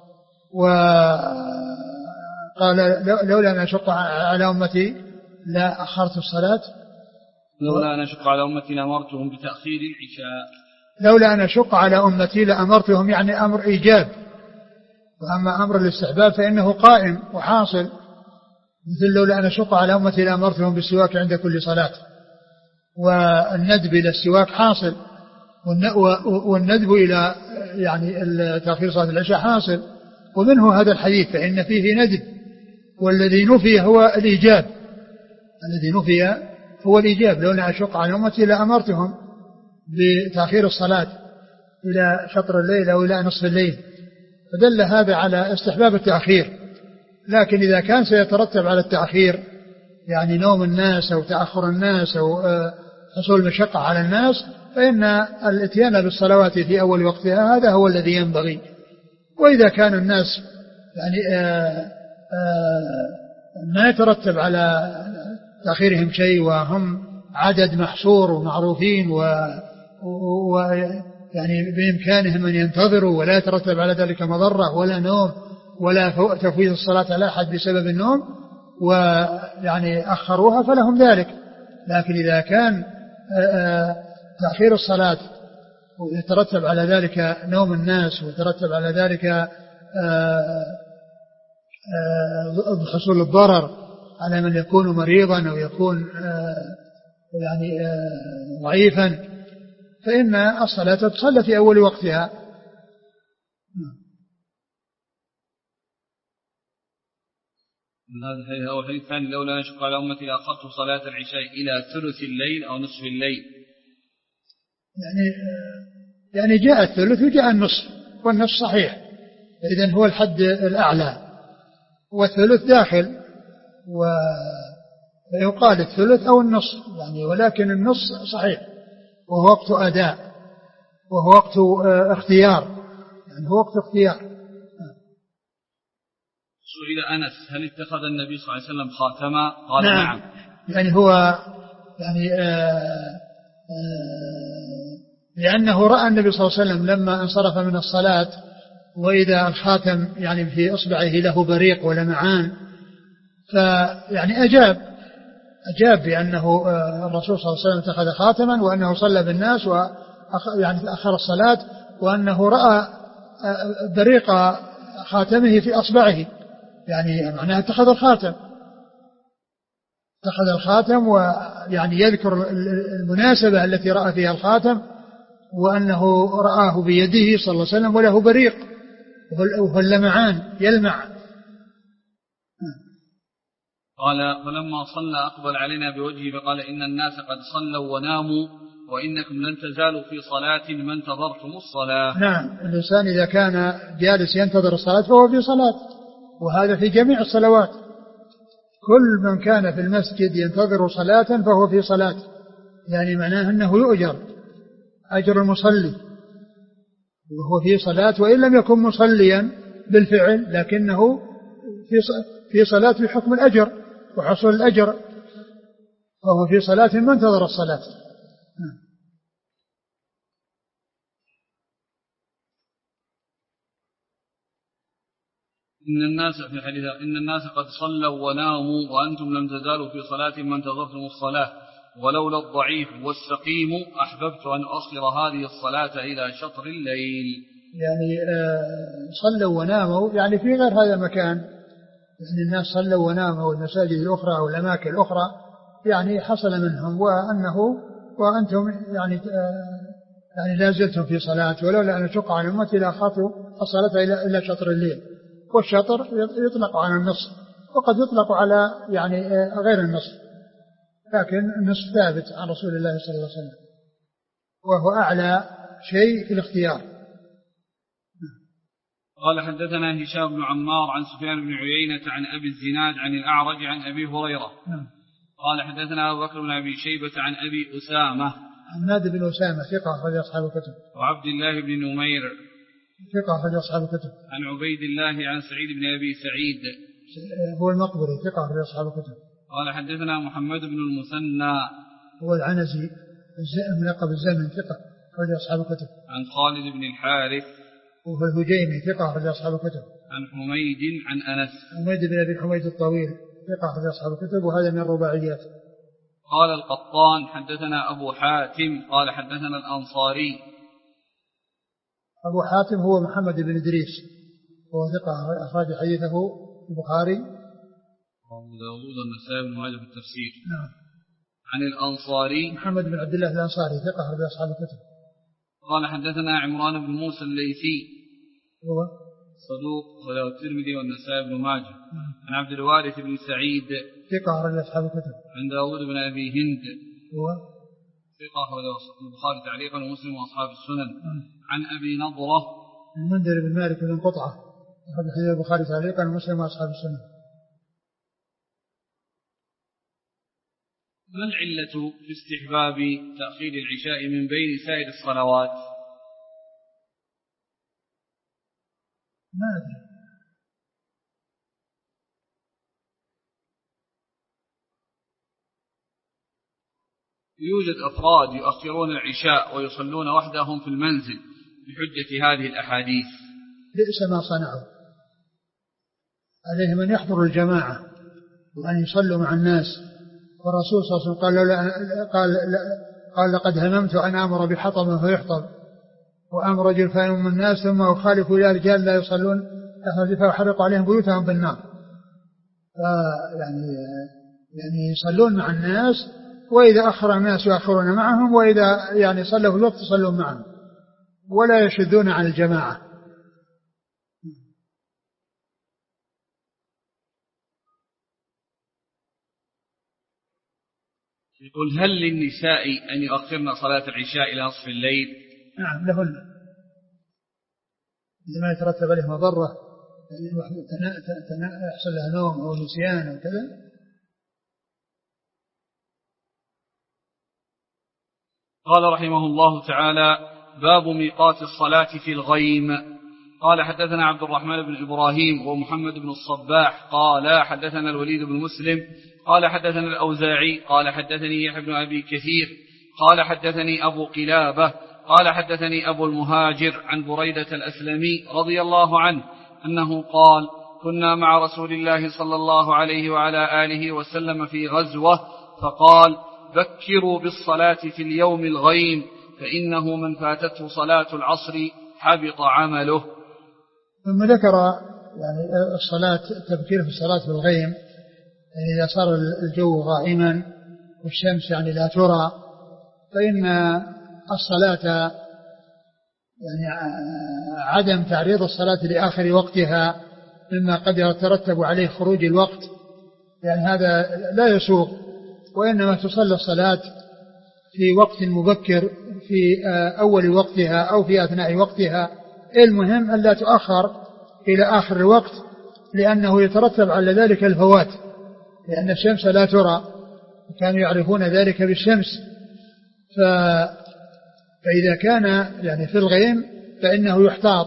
وقال لولا أن أشق على أمتي لا أخرت الصلاة لولا أن أشق على أمتي لأمرتهم بتأخير العشاء لولا أن أشق على أمتي لأمرتهم يعني أمر إيجاب. وأما أمر الاستحباب فإنه قائم وحاصل، مثل لولا أن أشق على أمتي لأمرتهم بالسواك عند كل صلاة. والندب إلى السواك حاصل، والندب إلى يعني تأخير صلاة العشاء حاصل، ومنه هذا الحديث فإن فيه ندب، والذي نفي هو الإيجاب، الذي نفي هو الإيجاب. لولا أشق على أمتي لأمرتهم بتأخير الصلاة إلى شطر الليل أو إلى نصف الليل، فدل هذا على استحباب التأخير. لكن إذا كان سيترتب على التأخير يعني نوم الناس أو تأخر الناس أو حصول مشقة على الناس، فإن الاتيان بالصلوات في أول وقتها هذا هو الذي ينبغي. وإذا كان الناس يعني آآ آآ ما يترتب على تأخيرهم شيء وهم عدد محصور ومعروفين ويعني بإمكانهم أن ينتظروا ولا يترتب على ذلك مضرة ولا نوم ولا تفويت الصلاة على أحد بسبب النوم ويعني أخروها فلهم ذلك. لكن إذا كان تأخير الصلاة ويترتب على ذلك نوم الناس ويترتب على ذلك حصول الضرر على من يكون مريضا أو يكون يعني ضعيفا، فإن الصلاة تصلى في أول وقتها. هذا الحديث أو الحديث الثاني لولا أشق على أمتي لأخرت صلاة العشاء إلى ثلث الليل أو نصف الليل. يعني يعني جاء الثلث وجاء النصف، والنصف صحيح، إذن هو الحد الأعلى، والثلث داخل ويقال الثلث أو النصف يعني، ولكن النصف صحيح وهو وقت أداء وهو وقت اختيار، يعني هو وقت اختيار. سئل أنس هل اتخذ النبي صلى الله عليه وسلم خاتما؟ قال نعم, نعم. يعني هو يعني آآ آآ لأنه رأى النبي صلى الله عليه وسلم لما انصرف من الصلاة وإذا الخاتم يعني في إصبعه له بريق ولمعان، فيعني أجاب أجاب بأنه الرسول صلى الله عليه وسلم اتخذ خاتما وأنه صلى بالناس ويعني أخر الصلاة، وأنه رأى بريق خاتمه في أصبعه، يعني معناه اتخذ الخاتم اتخذ الخاتم ويعني يذكر المناسبة التي رأى فيها الخاتم، وأنه رآه بيده صلى الله عليه وسلم وله بريق وهو اللمعان يلمع. قال فلما صلى أقبل علينا بوجهه فقال إن الناس قد صلوا وناموا وإنكم لن تزالوا في صلاة ما انتظرتم الصلاة. نعم، الإنسان إذا كان جالس ينتظر الصلاة فهو في صلاة، وهذا في جميع الصلوات، كل من كان في المسجد ينتظر صلاة فهو في صلاة، يعني معناه أنه يؤجر أجر المصلي وهو في صلاة، وإن لم يكن مصليا بالفعل لكنه في صلاة بحكم الأجر وحصول الأجر، فهو في صلاة ما انتظر الصلاة. إن الناس في حديث إن الناس قد صلوا وناموا وأنتم لم تزالوا في صلاة ما انتظرتم الصلاة ولولا الضعيف والسقيم أحببت أن أصل هذه الصلاة إلى شطر الليل. يعني آه صلوا وناموا يعني في غير هذا المكان، يعني الناس صلوا وناموا والمساجد الأخرى والأماكن الأخرى يعني حصل منهم، وأنه وأنتم يعني آه يعني لا زلتم في صلاة، ولولا أن أشق على أمتي لأخذوا الصلاة إلى إلى شطر الليل. والشطر يطلق على النصف وقد يطلق على يعني آه غير النصف، لكن النصف ثابت عن رسول الله صلى الله عليه وسلم وهو أعلى شيء في الاختيار. قال حدثنا هشام بن عمار عن سفيان بن عيينة عن أبي الزناد عن الأعرج عن أبي هريرة. قال حدثنا أبو بكر بن أبي شيبة عن أبي أسامة حماد بن أسامة ثقة أخرج أصحاب الكتب، وعبد الله بن نمير ثقة أخرج أصحاب الكتب، عن عبيد الله عن سعيد بن أبي سعيد هو المقبري ثقة أخرج أصحاب الكتب. قال حدثنا محمد بن المثنى هو العنزي من لقب الزمن ثقة أخرج أصحاب الكتب. عن خالد بن الحارث وهو الهجيمي ثقة أخرج أصحاب الكتب. عن حميد عن أنس حميد بن أبي حميد الطويل ثقة أخرج أصحاب الكتب وهذا من الرباعيات. قال القطان حدثنا أبو حاتم قال حدثنا الأنصاري. أبو حاتم هو محمد بن إدريس وهو ثقة أخرج حديثه البخاري وأبو داود والنسائي بن ماجه في التفسير. نعم. عن الأنصاري محمد بن عبد الله الأنصاري ثقة أخرج أصحاب الكتب. قال حدثنا عمران بن موسى الليثي هو صدوق وله الترمذي والنسائي بن ماجه. عن عبد الوارث بن سعيد ثقة أخرج أصحاب الكتب. عن داود بن أبي هند هو ثقة أخرج البخاري تعليقا ومسلم وأصحاب السنن. عن أبي نضرة المنذر بن مالك بن قطعة أخرج حديث البخاري تعليقا ومسلم وأصحاب السنن. ما العلة في استحباب تأخير العشاء من بين سائر الصلوات؟ ما أدري. يوجد أفراد يؤخرون العشاء ويصلون وحدهم في المنزل بحجة هذه الأحاديث. بئس ما صنعوا. عليهم أن يحضروا الجماعة وأن يصلوا مع الناس. والرسول صلى الله عليه وسلم قال, قال, قال لقد هممت أن أمر بحطب فيحطب وأمر رجل فيؤم الناس ثم أخالف إلى رجال لا يصلون فأحرق عليهم بيوتهم بالنار. يعني, يعني يصلون مع الناس وإذا أخر الناس يؤخرون معهم وإذا يعني صلوا في الوقت يصلون معهم ولا يشذون عن الجماعة. يقول هل للنساء أن يؤخرن صلاة العشاء إلى نصف الليل؟ نعم لهن لما يترتب عليه مضرة يحصل لها نوم أو نسيان أو كذا. قال رحمه الله تعالى باب ميقات الصلاة في الغيم. قال حدثنا عبد الرحمن بن إبراهيم ومحمد بن الصباح قال حدثنا الوليد بن مسلم قال حدثنا الأوزاعي قال حدثني يحيى بن أبي كثير قال حدثني أبو قلابة قال حدثني أبو المهاجر عن بريدة الأسلمي رضي الله عنه أنه قال كنا مع رسول الله صلى الله عليه وعلى آله وسلم في غزوة فقال بكروا بالصلاة في اليوم الغيم فإنه من فاتته صلاة العصر حبط عمله. ثم ذكر يعني الصلاة التبكير في الصلاة في الغيم يعني إذا صار الجو غائما والشمس يعني لا ترى فإن الصلاة يعني عدم تعريض الصلاة لآخر وقتها مما قد يترتب عليه خروج الوقت يعني هذا لا يسوق وإنما تصلى الصلاة في وقت مبكر في أول وقتها أو في أثناء وقتها. المهم أن لا تؤخر إلى آخر الوقت لأنه يترتب على ذلك الفوات لأن الشمس لا ترى وكانوا يعرفون ذلك بالشمس. ف... فإذا كان يعني في الغيم فإنه يحتاط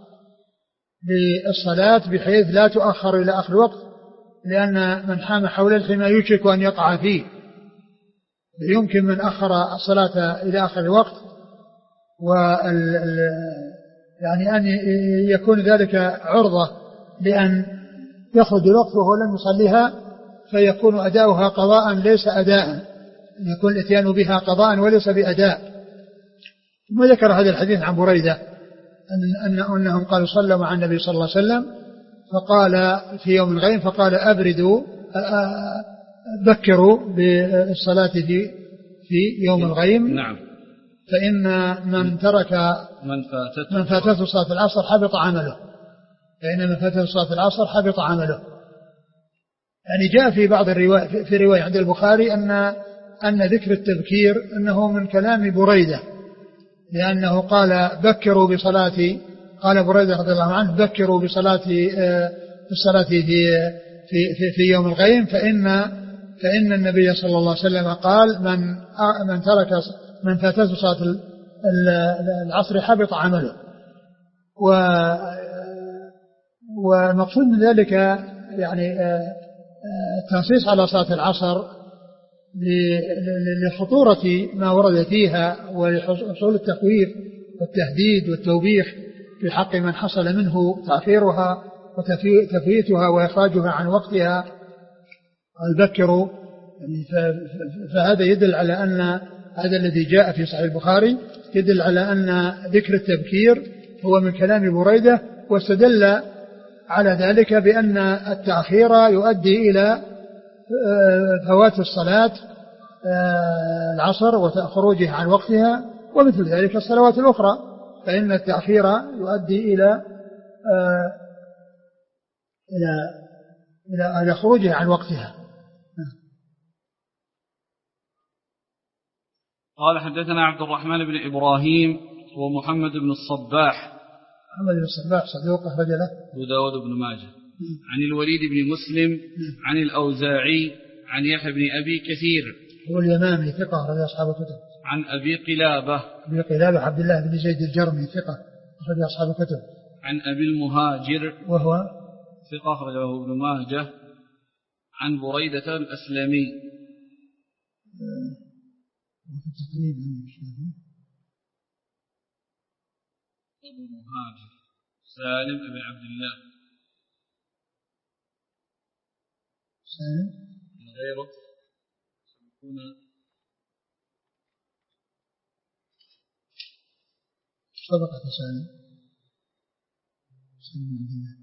بالصلاة بحيث لا تؤخر إلى آخر الوقت لأن من حام حول الحمى يشك أن يقع فيه. يمكن من أخر الصلاة إلى آخر الوقت وال... يعني أن يكون ذلك عرضة لأن يخرج الوقت وهو لم يصليها فيكون أداؤها قضاء ليس أداء يكون الاتيان بها قضاء وليس بأداء. ثم ذكر هذا الحديث عن بريدة أن أنهم قالوا صلوا مع النبي صلى الله عليه وسلم فقال في يوم الغيم فقال أبردوا بكروا بالصلاة في في يوم الغيم. نعم. فإن من ترك من فاتته, من فاتته صلاة العصر حبط عمله فإن من فاتته صلاة العصر حبط عمله. يعني جاء في بعض الرواية في رواية عند البخاري أن أن ذكر التبكير أنه من كلام بريدة لأنه قال بكروا بصلاة قال بريدة رضي الله عنه بكروا بصلاة الصلاة في في في, في يوم الغيم فإن فإن النبي صلى الله عليه وسلم قال من من ترك من فاتته صلاة العصر حبط عمله. والمقصود من ذلك يعني التنصيص على صلاة العصر لخطورة ما ورد فيها ولحصول التخويف والتهديد والتوبيخ في حق من حصل منه تأخيرها وتفويتها وإخراجها عن وقتها البكر. فهذا يدل على أن هذا الذي جاء في صحيح البخاري يدل على أن ذكر التبكير هو من كلام بريدة، واستدل على ذلك بأن التأخير يؤدي إلى فوات الصلاة العصر وخروجها عن وقتها، ومثل ذلك الصلوات الأخرى، فإن التأخير يؤدي إلى إلى إلى, إلى خروجها عن وقتها. قال حدثنا عبد الرحمن بن إبراهيم ومحمد بن الصباح. محمد بن الصباح صدوق أخرج له أبو داود بن ماجه. عن الوليد بن مسلم عن الأوزاعي عن يحيى بن أبي كثير هو اليمامي ثقة أخرج أصحاب الكتب. عن أبي قلابة أبي قلابة عبد الله بن زيد الجرمي ثقة أخرج أصحاب الكتب. عن أبي المهاجر وهو ثقة أخرجه ابن ماجه. عن بريدة الأسلمي أبو المهاجر سالم بن عبد الله سالم غيره هنا صدقة سالم سالم عبد الله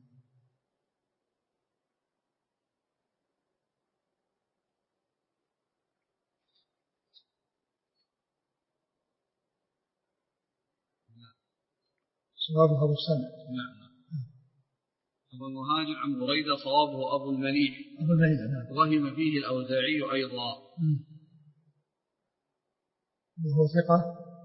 صوابه أبو السلام. نعم. أبو المهاجر عن بريدة صوابه أبو المليح. أبو المليح نعم. وهم فيه الأوزاعي أيضا. وهو ثقة.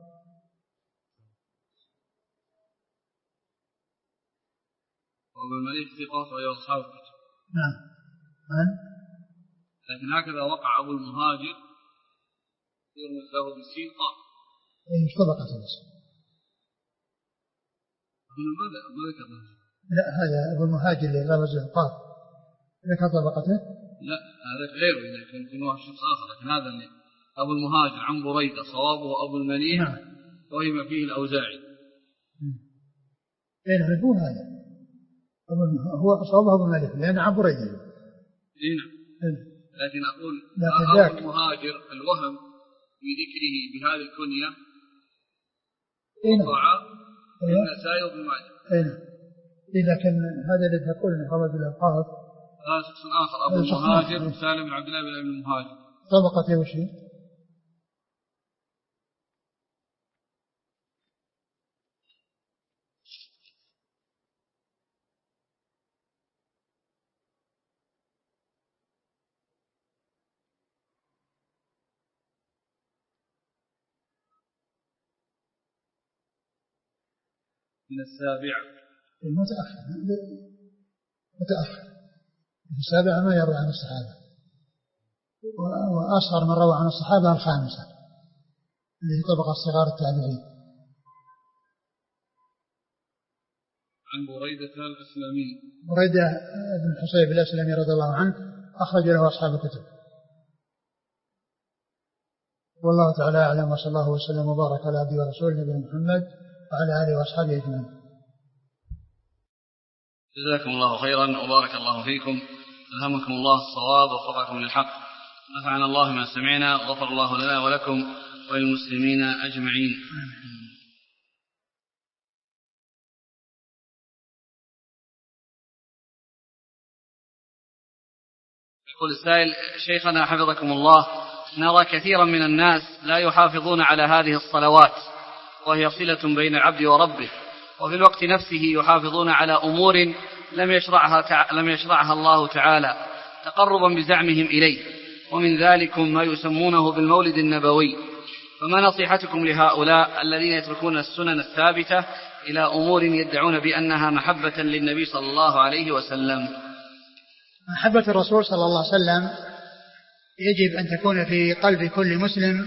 وأبو المليح ثقة وهي أصحاب الكتب. نعم. من؟ لكن هكذا وقع أبو المهاجر يرمز له بالسين قاف. أي طبقة الاسم. لا هذا أبو المهاجر اللي رمز له قاف ذكر طبقته. لا هذا غيره إذا كان في واحد شخص آخر، لكن هذا اللي أبو المهاجر عن بريدة صوابه أبو المليح. نعم. وهم فيه الأوزاعي. إيه نعم هو هذا هو صوابه أبو المليح لأن عن بريدة. إيه نعم. لكن أقول أبو المهاجر الوهم في ذكره بهذه الكنية وقع النسائي وابن ماجه. إيه لكن هذا الذي تقول انه خرج الألقاب هذا شخص آخر أبو المهاجر سالم بن عبد الله بن أبي المهاجر. طبقته وش هي؟ من السابعة المتأخر متأخر السابعة ما يروي عن الصحابة، وأصغر من روى عن الصحابة الخامسة اللي هي طبقة صغار التابعين. عن بريدة الأسلمي بريدة بن حصيب الأسلمي رضي الله عنه أخرج له أصحاب الكتب. والله تعالى أعلم، وصلى الله وسلم وبارك على عبده ورسوله نبينا محمد وعلى آله وأصحابه أجمعين. جزاكم الله خيرا وبارك الله فيكم، ألهمكم الله الصواب ووفقكم للحق، نفعنا الله ما سمعنا وغفر الله لنا ولكم وللمسلمين أجمعين. يقول السائل: شيخنا حفظكم الله، نرى كثيرا من الناس لا يحافظون على هذه الصلوات وهي صلة بين العبد وربه، وفي الوقت نفسه يحافظون على أمور لم يشرعها, تع... لم يشرعها الله تعالى تقربا بزعمهم إليه، ومن ذلك ما يسمونه بالمولد النبوي، فما نصيحتكم لهؤلاء الذين يتركون السنن الثابتة إلى أمور يدعون بأنها محبة للنبي صلى الله عليه وسلم؟ محبة الرسول صلى الله عليه وسلم يجب أن تكون في قلب كل مسلم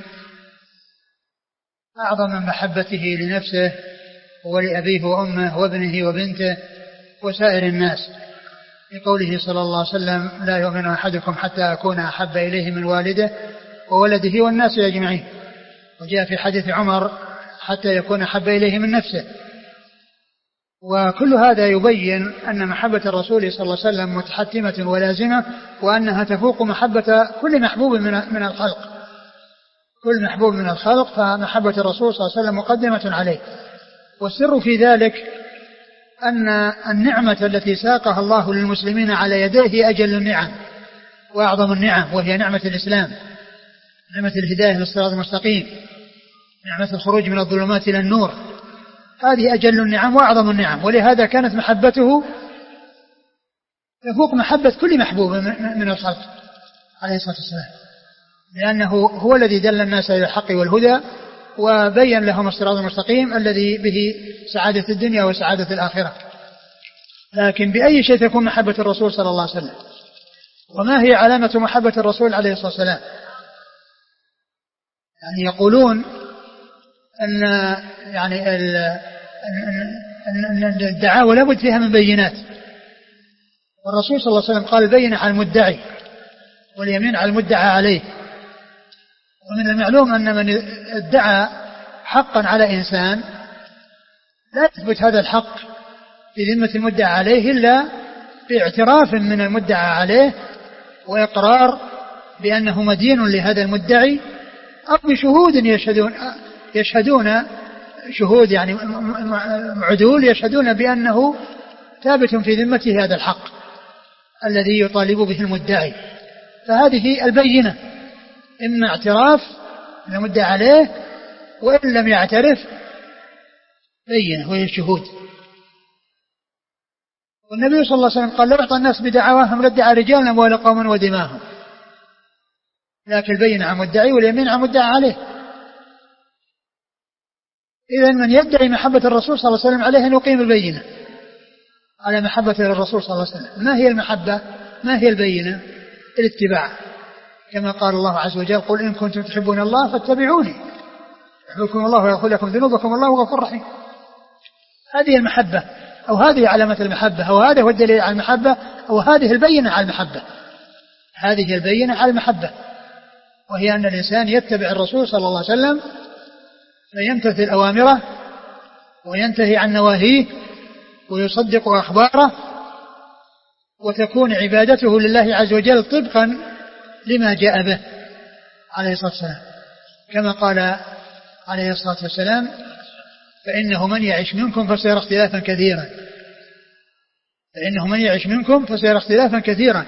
أعظم من محبته لنفسه ولأبيه وأمه وابنه وبنته وسائر الناس، لقوله صلى الله عليه وسلم: لا يؤمن أحدكم حتى أكون أحب إليه من والده وولده والناس أجمعين. وجاء في حديث عمر حتى يكون أحب إليه من نفسه. وكل هذا يبين أن محبة الرسول صلى الله عليه وسلم متحتمة ولازمة، وأنها تفوق محبة كل محبوب من الخلق، كل محبوب من الخلق، فمحبة الرسول صلى الله عليه وسلم مقدمة عليه. والسر في ذلك أن النعمة التي ساقها الله للمسلمين على يديه أجل النعم وأعظم النعم، وهي نعمة الإسلام، نعمة الهداية للصراط المستقيم، نعمة الخروج من الظلمات إلى النور. هذه أجل النعم وأعظم النعم، ولهذا كانت محبته تفوق محبة كل محبوب من الخلق عليه الصلاة والسلام، لأنه هو الذي دل الناس إلى الحق والهدى وبين لهم الصراط المستقيم الذي به سعادة الدنيا وسعادة الآخرة. لكن بأي شيء تكون محبة الرسول صلى الله عليه وسلم؟ وما هي علامة محبة الرسول عليه الصلاة والسلام؟ يعني يقولون أن يعني أن الدعاوى لابد فيها من بينات، والرسول صلى الله عليه وسلم قال البينة على المدعي واليمين على المدعى عليه. ومن المعلوم أن من ادعى حقا على إنسان لا تثبت هذا الحق في ذمة المدعى عليه إلا باعتراف من المدعى عليه وإقرار بأنه مدين لهذا المدعي، أو بشهود يشهدون يشهدون شهود يعني عدول يشهدون بأنه ثابت في ذمته هذا الحق الذي يطالب به المدعي. فهذه البينة، إما اعتراف من المدعى عليه، وإن لم يعترف بينة وهي الشهود. والنبي صلى الله عليه وسلم قال: لا يعطى الناس بدعواهم لادعى رجال أموال قوم ودماهم، لكن البينة عن مدعي واليمين عن مدعى عليه. إذن من يدعي محبة الرسول صلى الله عليه وسلم عليه أن يقيم البينة على محبة الرسول صلى الله عليه وسلم. ما هي المحبة؟ ما هي البينة؟ الاتباع، كما قال الله عز وجل: قل إن كنتم تحبون الله فاتبعوني يحببكم الله ويغفر لكم ذنوبكم والله غفور رحيم. هذه المحبة، أو هذه علامة المحبة، أو هذا هو الدليل على المحبة، أو هذه البينة على المحبة. هذه البينة على المحبة، وهي أن الإنسان يتبع الرسول صلى الله عليه وسلم فيمتثل أوامره وينتهي عن نواهيه ويصدق أخباره، وتكون عبادته لله عز وجل طبقا لما جاء به عليه الصلاة والسلام، كما قال عليه الصلاة والسلام: فإنه من يعش منكم فسيرى اختلافا كثيرا فإنه من يعش منكم فسيرى اختلافا كثيرا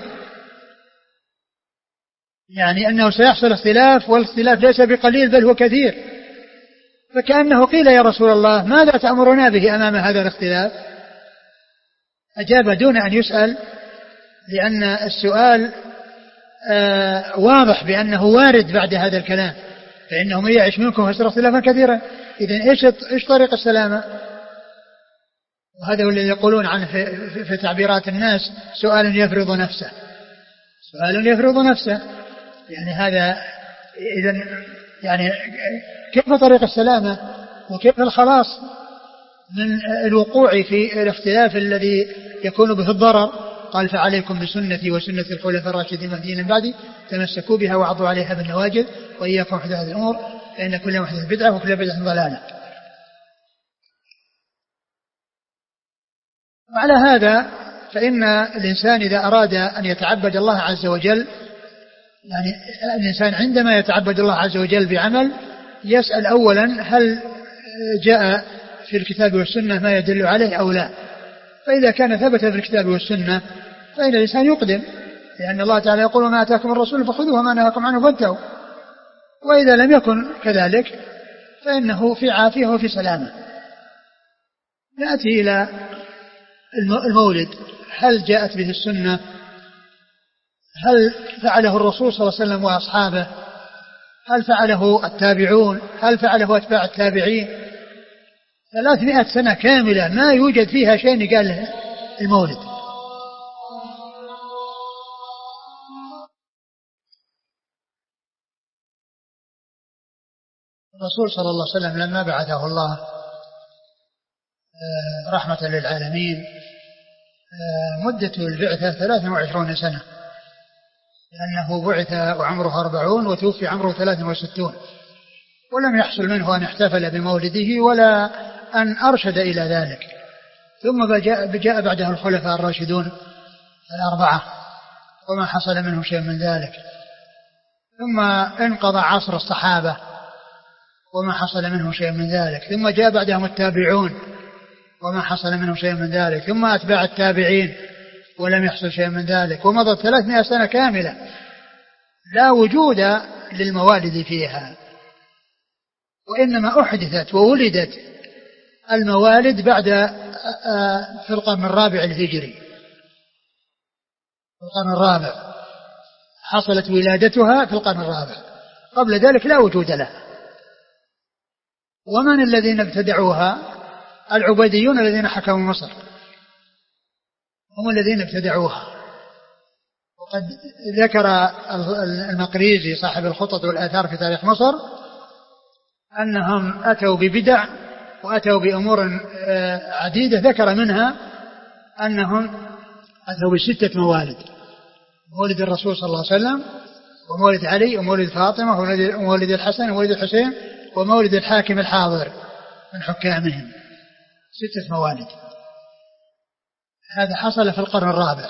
يعني أنه سيحصل اختلاف، والاختلاف ليس بقليل بل هو كثير. فكأنه قيل: يا رسول الله ماذا تأمرنا به أمام هذا الاختلاف؟ أجاب دون أن يسأل، لأن السؤال آه واضح بأنه وارد بعد هذا الكلام: فإنه من يعش منكم فسيرى اختلافا كثيرا. إذن إيش إيش طريق السلامة؟ وهذا هو الذي يقولون عنه في, في, في تعبيرات الناس: سؤال يفرض نفسه، سؤال يفرض نفسه. يعني هذا إذن يعني كيف طريق السلامة وكيف الخلاص من الوقوع في الاختلاف الذي يكون به الضرر؟ قال: فعليكم بسنتي وسنة الخلفاء الراشدين المهديين من بعدي تمسكوا بها وعضوا عليها بالنواجذ وإياكم محدثات الأمور فإن كل محدثة بدعة وكل بدعة ضلالة. وعلى هذا فإن الإنسان إذا أراد أن يتعبد الله عز وجل، يعني الإنسان عندما يتعبد الله عز وجل بعمل يسأل أولا: هل جاء في الكتاب والسنة ما يدل عليه أو لا؟ فإذا كان ثبت في الكتاب والسنة فإن الإنسان يقدم، لأن الله تعالى يقول: ما آتاكم الرسول فخذوه وما نهاكم عنه فانتهوا. وإذا لم يكن كذلك فإنه في عافية وفي سلامة. نأتي إلى المولد: هل جاءت به السنة؟ هل فعله الرسول صلى الله عليه وسلم وأصحابه؟ هل فعله التابعون؟ هل فعله أتباع التابعين؟ ثلاثمائة سنة كاملة ما يوجد فيها شيء قال له المولد. الرسول صلى الله عليه وسلم لما بعثه الله رحمة للعالمين مدة البعثة ثلاث وعشرون سنة، لأنه بعث وعمره أربعون وتوفي عمره ثلاث وستون، ولم يحصل منه أن احتفل بمولده ولا أن أرشد إلى ذلك. ثم جاء بعده الخلفاء الراشدون الأربعة وما حصل منهم شيء من ذلك. ثم انقضى عصر الصحابة وما حصل منهم شيء من ذلك. ثم جاء بعدهم التابعون وما حصل منهم شيء من ذلك. ثم أتباع التابعين ولم يحصل شيء من ذلك. ومضت ثلاثمائة سنة كاملة لا وجود للموالد فيها، وإنما أحدثت وولدت الموالد بعد في القرن الرابع الهجري. في القرن الرابع حصلت ولادتها في القرن الرابع، قبل ذلك لا وجود لها. ومن الذين ابتدعوها؟ العبيديون الذين حكموا مصر هم الذين ابتدعوها. وقد ذكر المقريزي صاحب الخطط والآثار في تاريخ مصر أنهم أتوا ببدع وأتوا بأمور عديدة، ذكر منها أنهم أتوا بستة موالد: مولد الرسول صلى الله عليه وسلم، ومولد علي، ومولد فاطمة، ومولد الحسن، ومولد الحسين، ومولد الحاكم الحاضر من حكامهم. ستة موالد. هذا حصل في القرن الرابع،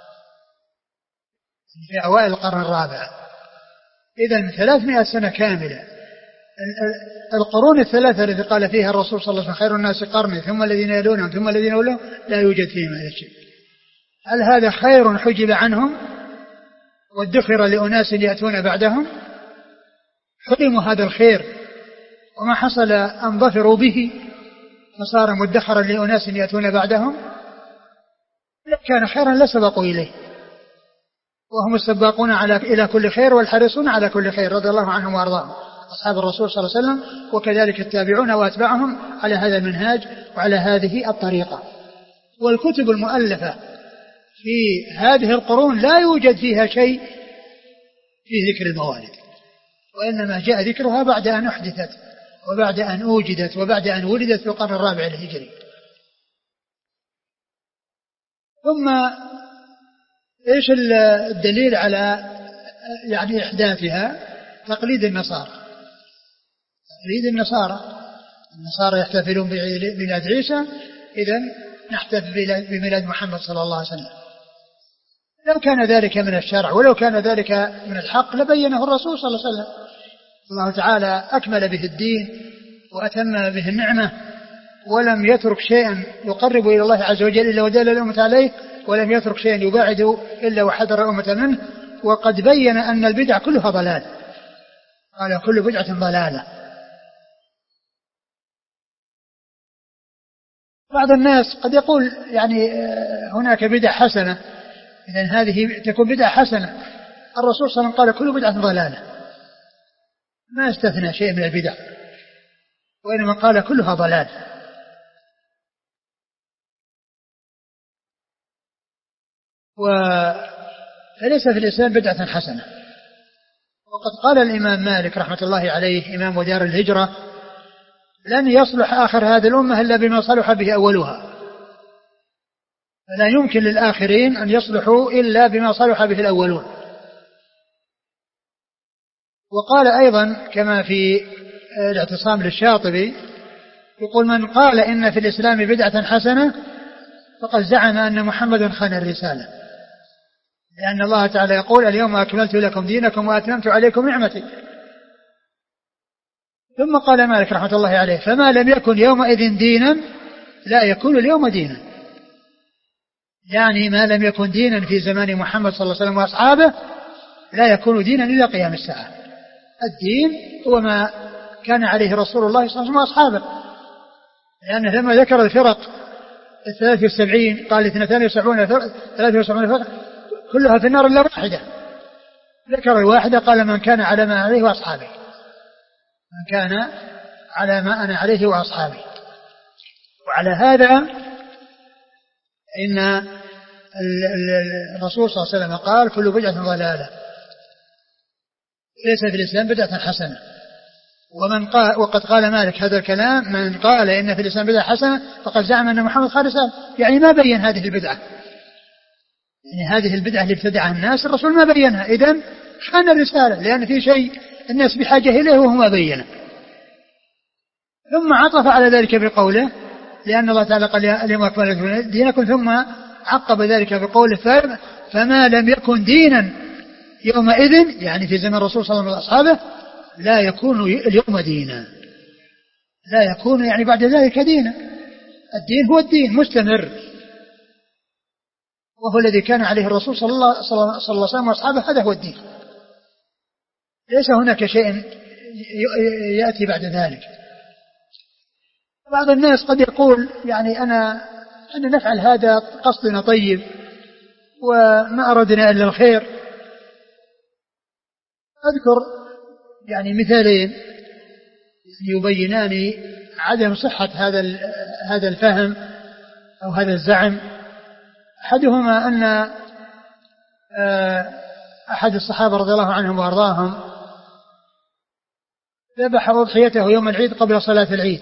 في أوائل القرن الرابع. إذن ثلاثمائة سنة كاملة. القرون الثلاثة التي قال فيها الرسول صلى الله عليه وسلم خير الناس قرني ثم الذين يلونهم ثم الذين يلونهم لا يوجد فيهم هذا الشيء. هل هذا خير حجب عنهم وادخر لأناس يأتون بعدهم؟ حرموا هذا الخير، وما حصل أن ظفروا به فصار مدخرا لأناس يأتون بعدهم. لو كان خيرا لسبقوا إليه، وهم السباقون على إلى كل خير والحريصون على كل خير رضي الله عنهم وأرضاهم أصحاب الرسول صلى الله عليه وسلم، وكذلك التابعون وأتباعهم على هذا المنهاج وعلى هذه الطريقة. والكتب المؤلفة في هذه القرون لا يوجد فيها شيء في ذكر الموالد، وإنما جاء ذكرها بعد أن أحدثت وبعد أن أوجدت وبعد أن ولدت في القرن الرابع الهجري. ثم إيش الدليل على يعني إحداثها؟ تقليد النصارى. تقليد النصارى النصارى يحتفلون بميلاد عيسى، إذن نحتفل بميلاد محمد صلى الله عليه وسلم. لو كان ذلك من الشرع ولو كان ذلك من الحق لبينه الرسول صلى الله عليه وسلم. الله تعالى أكمل به الدين وأتم به النعمة، ولم يترك شيئا يقرب إلى الله عز وجل إلا ودل الأمة عليه، ولم يترك شيئا يباعد إلا وحذر الأمة منه. وقد بين أن البدع كلها ضلال، قال كل بدعة ضلالة. بعض الناس قد يقول يعني هناك بدع حسنة، إذن هذه تكون بدعة حسنة. الرسول صلى الله عليه وسلم قال كل بدعة ضلالة، ما استثنى شيء من البدع، وإنما قال كلها ضلال. فليس في الإسلام بدعة حسنة. وقد قال الإمام مالك رحمة الله عليه إمام ودار الهجرة: لن يصلح آخر هذه الأمة إلا بما صلح به أولها، فلا يمكن للآخرين أن يصلحوا إلا بما صلح به الأولون. وقال أيضا كما في الاعتصام للشاطبي، يقول: من قال إن في الإسلام بدعة حسنة فقد زعم أن محمدا خان الرسالة، لأن الله تعالى يقول: اليوم أكملت لكم دينكم وأتممت عليكم نعمتي. ثم قال مالك رحمة الله عليه: فما لم يكن يومئذ دينا لا يكون اليوم دينا. يعني ما لم يكن دينا في زمان محمد صلى الله عليه وسلم وأصحابه لا يكون دينا إلى قيام الساعة. الدين هو ما كان عليه رسول الله صلى الله عليه وسلم وأصحابه، لأنه لما ذكر الفرق الثلاث والسبعين قال اثنتان وسبعون ثلاث وسبعون فرق كلها في النار إلا واحدة. ذكر الواحدة قال: من كان على ما عليه وأصحابه، من كان على ما أنا عليه وأصحابي. وعلى هذا إن الرسول صلى الله عليه وسلم قال: كل بدعة ضلالة، ليس في الإسلام بدعة حسنة. ومن قال، وقد قال مالك هذا الكلام: من قال إن في الإسلام بدعة حسنة فقد زعم أن محمد خالص، يعني ما بين هذه البدعة، يعني هذه البدعة اللي ابتدعها الناس الرسول ما بينها، إذن خان الرسالة، لأن في شيء الناس بحاجة إليه وهو ما بينه. ثم عطف على ذلك بقوله لأن الله تعالى قال اليوم أكملت لكم دينكم، ثم عقب ذلك بقوله فما لم يكن دينا يومئذ، يعني في زمن الرسول صلى الله عليه وسلم وأصحابه، لا يكون اليوم دينا، لا يكون يعني بعد ذلك دينا. الدين هو الدين مستمر، وهو الذي كان عليه الرسول صلى الله, صلى الله عليه وسلم وأصحابه، هذا هو الدين، ليس هناك شيء يأتي بعد ذلك. بعض الناس قد يقول يعني أنا أن نفعل هذا قصدنا طيب وما أردنا إلا الخير. أذكر يعني مثالين يبينان عدم صحة هذا هذا الفهم أو هذا الزعم. أحدهما أن أحد الصحابة رضي الله عنهم وأرضاهم ذبح أضحيته يوم العيد قبل صلاة العيد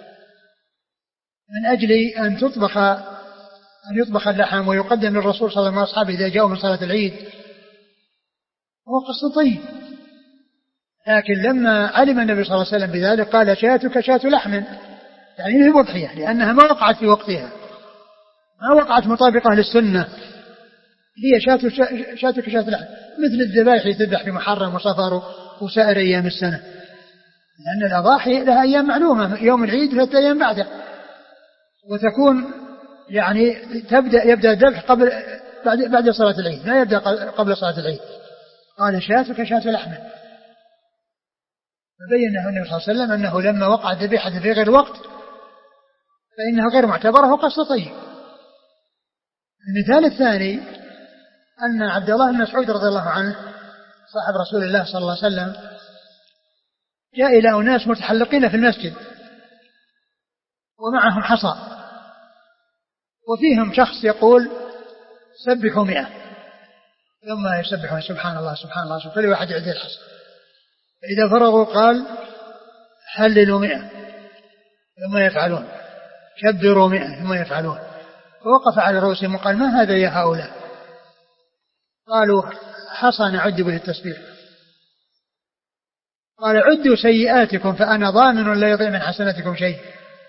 من أجل أن تطبخ أن يطبخ اللحم ويقدم للرسول صلى الله عليه وسلم وأصحابه إذا جاءوا من صلاة العيد، هو قصد طيب. لكن لما علم النبي صلى الله عليه وسلم بذلك قال شاتك شات لحم، يعني هي أضحية، لأنها ما وقعت في وقتها، ما وقعت مطابقة للسنة، هي شاتك شاتك شات لحم، مثل الذبائح يذبح في محرم وصفر وسائر أيام السنة، لأن الأضاحي لها أيام معلومة، يوم العيد ثلاثة أيام بعده، وتكون يعني تبدأ يبدأ الذبح قبل بعد بعد صلاة العيد، لا يبدأ قبل صلاة العيد. قال شاتك شات لحم، فبين النبي صلى الله عليه وسلم أنه لما وقع الذبيحة في غير الوقت فإنها غير معتبرة وقصد طيب. المثال الثاني أن عبد الله بن مسعود رضي الله عنه صاحب رسول الله صلى الله عليه وسلم جاء إلى أناس متحلقين في المسجد ومعهم حصى، وفيهم شخص يقول سبحوا مئة، ثم يسبحون سبحان الله سبحان الله سبحان الله، واحد يعدي الحصى، إذا فرغوا قال حللوا مئة، ثم يفعلون، كبروا مئة، ثم يفعلون. فوقف على رؤوسهم وقال ما هذا يا هؤلاء؟ قالوا حصى نعد به التسبيح. قال عدوا سيئاتكم فأنا ضامن لا يضيع من حسناتكم شيء.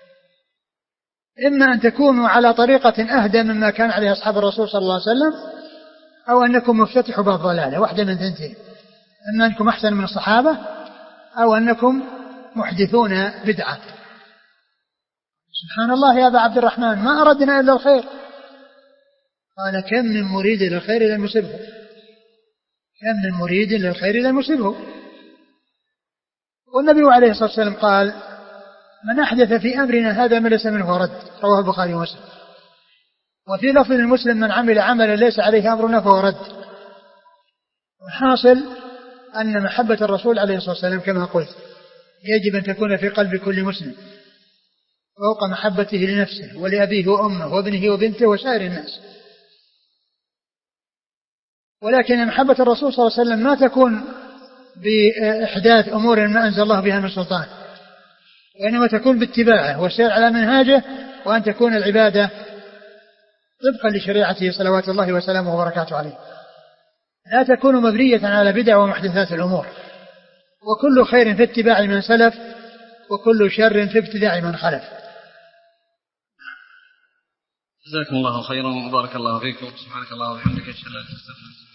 إما أن تكونوا على طريقة أهدى مما كان عليه أصحاب الرسول صلى الله عليه وسلم، أو أنكم مفتتحوا باب ضلالة، واحدة من ثنتين، إما أنكم أحسن من الصحابة أو أنكم محدثون بدعة. سبحان الله يا أبا عبد الرحمن ما أردنا إلا الخير. قال كم من مريد للخير لم يصبه، كم من مريد للخير لم يصبه. والنبي عليه الصلاة والسلام قال من أحدث في أمرنا هذا ما ليس منه رد، رواه البخاري ومسلم. وفي لفظ المسلم من عمل عملا ليس عليه أمرنا فهو رد. الحاصل أن محبة الرسول عليه الصلاة والسلام كما قلت يجب أن تكون في قلب كل مسلم فوق محبته لنفسه ولأبيه وأمه وابنه وبنته وسائر الناس. ولكن محبة الرسول صلى الله عليه وسلم ما تكون بإحداث أمور ما أنزل الله بها من سلطان، وإنما تكون باتباعه والسير على منهاجه، وأن تكون العبادة طبقا لشريعته صلوات الله وسلامه وبركاته عليه، لا تكون مبنية على بدع ومحدثات الأمور. وكل خير في اتباع من سلف، وكل شر في ابتداع من خلف. جزاكم الله خيرا وبارك الله فيكم. سبحانك اللهم وبحمدك اشهد ان لا اله الا انت.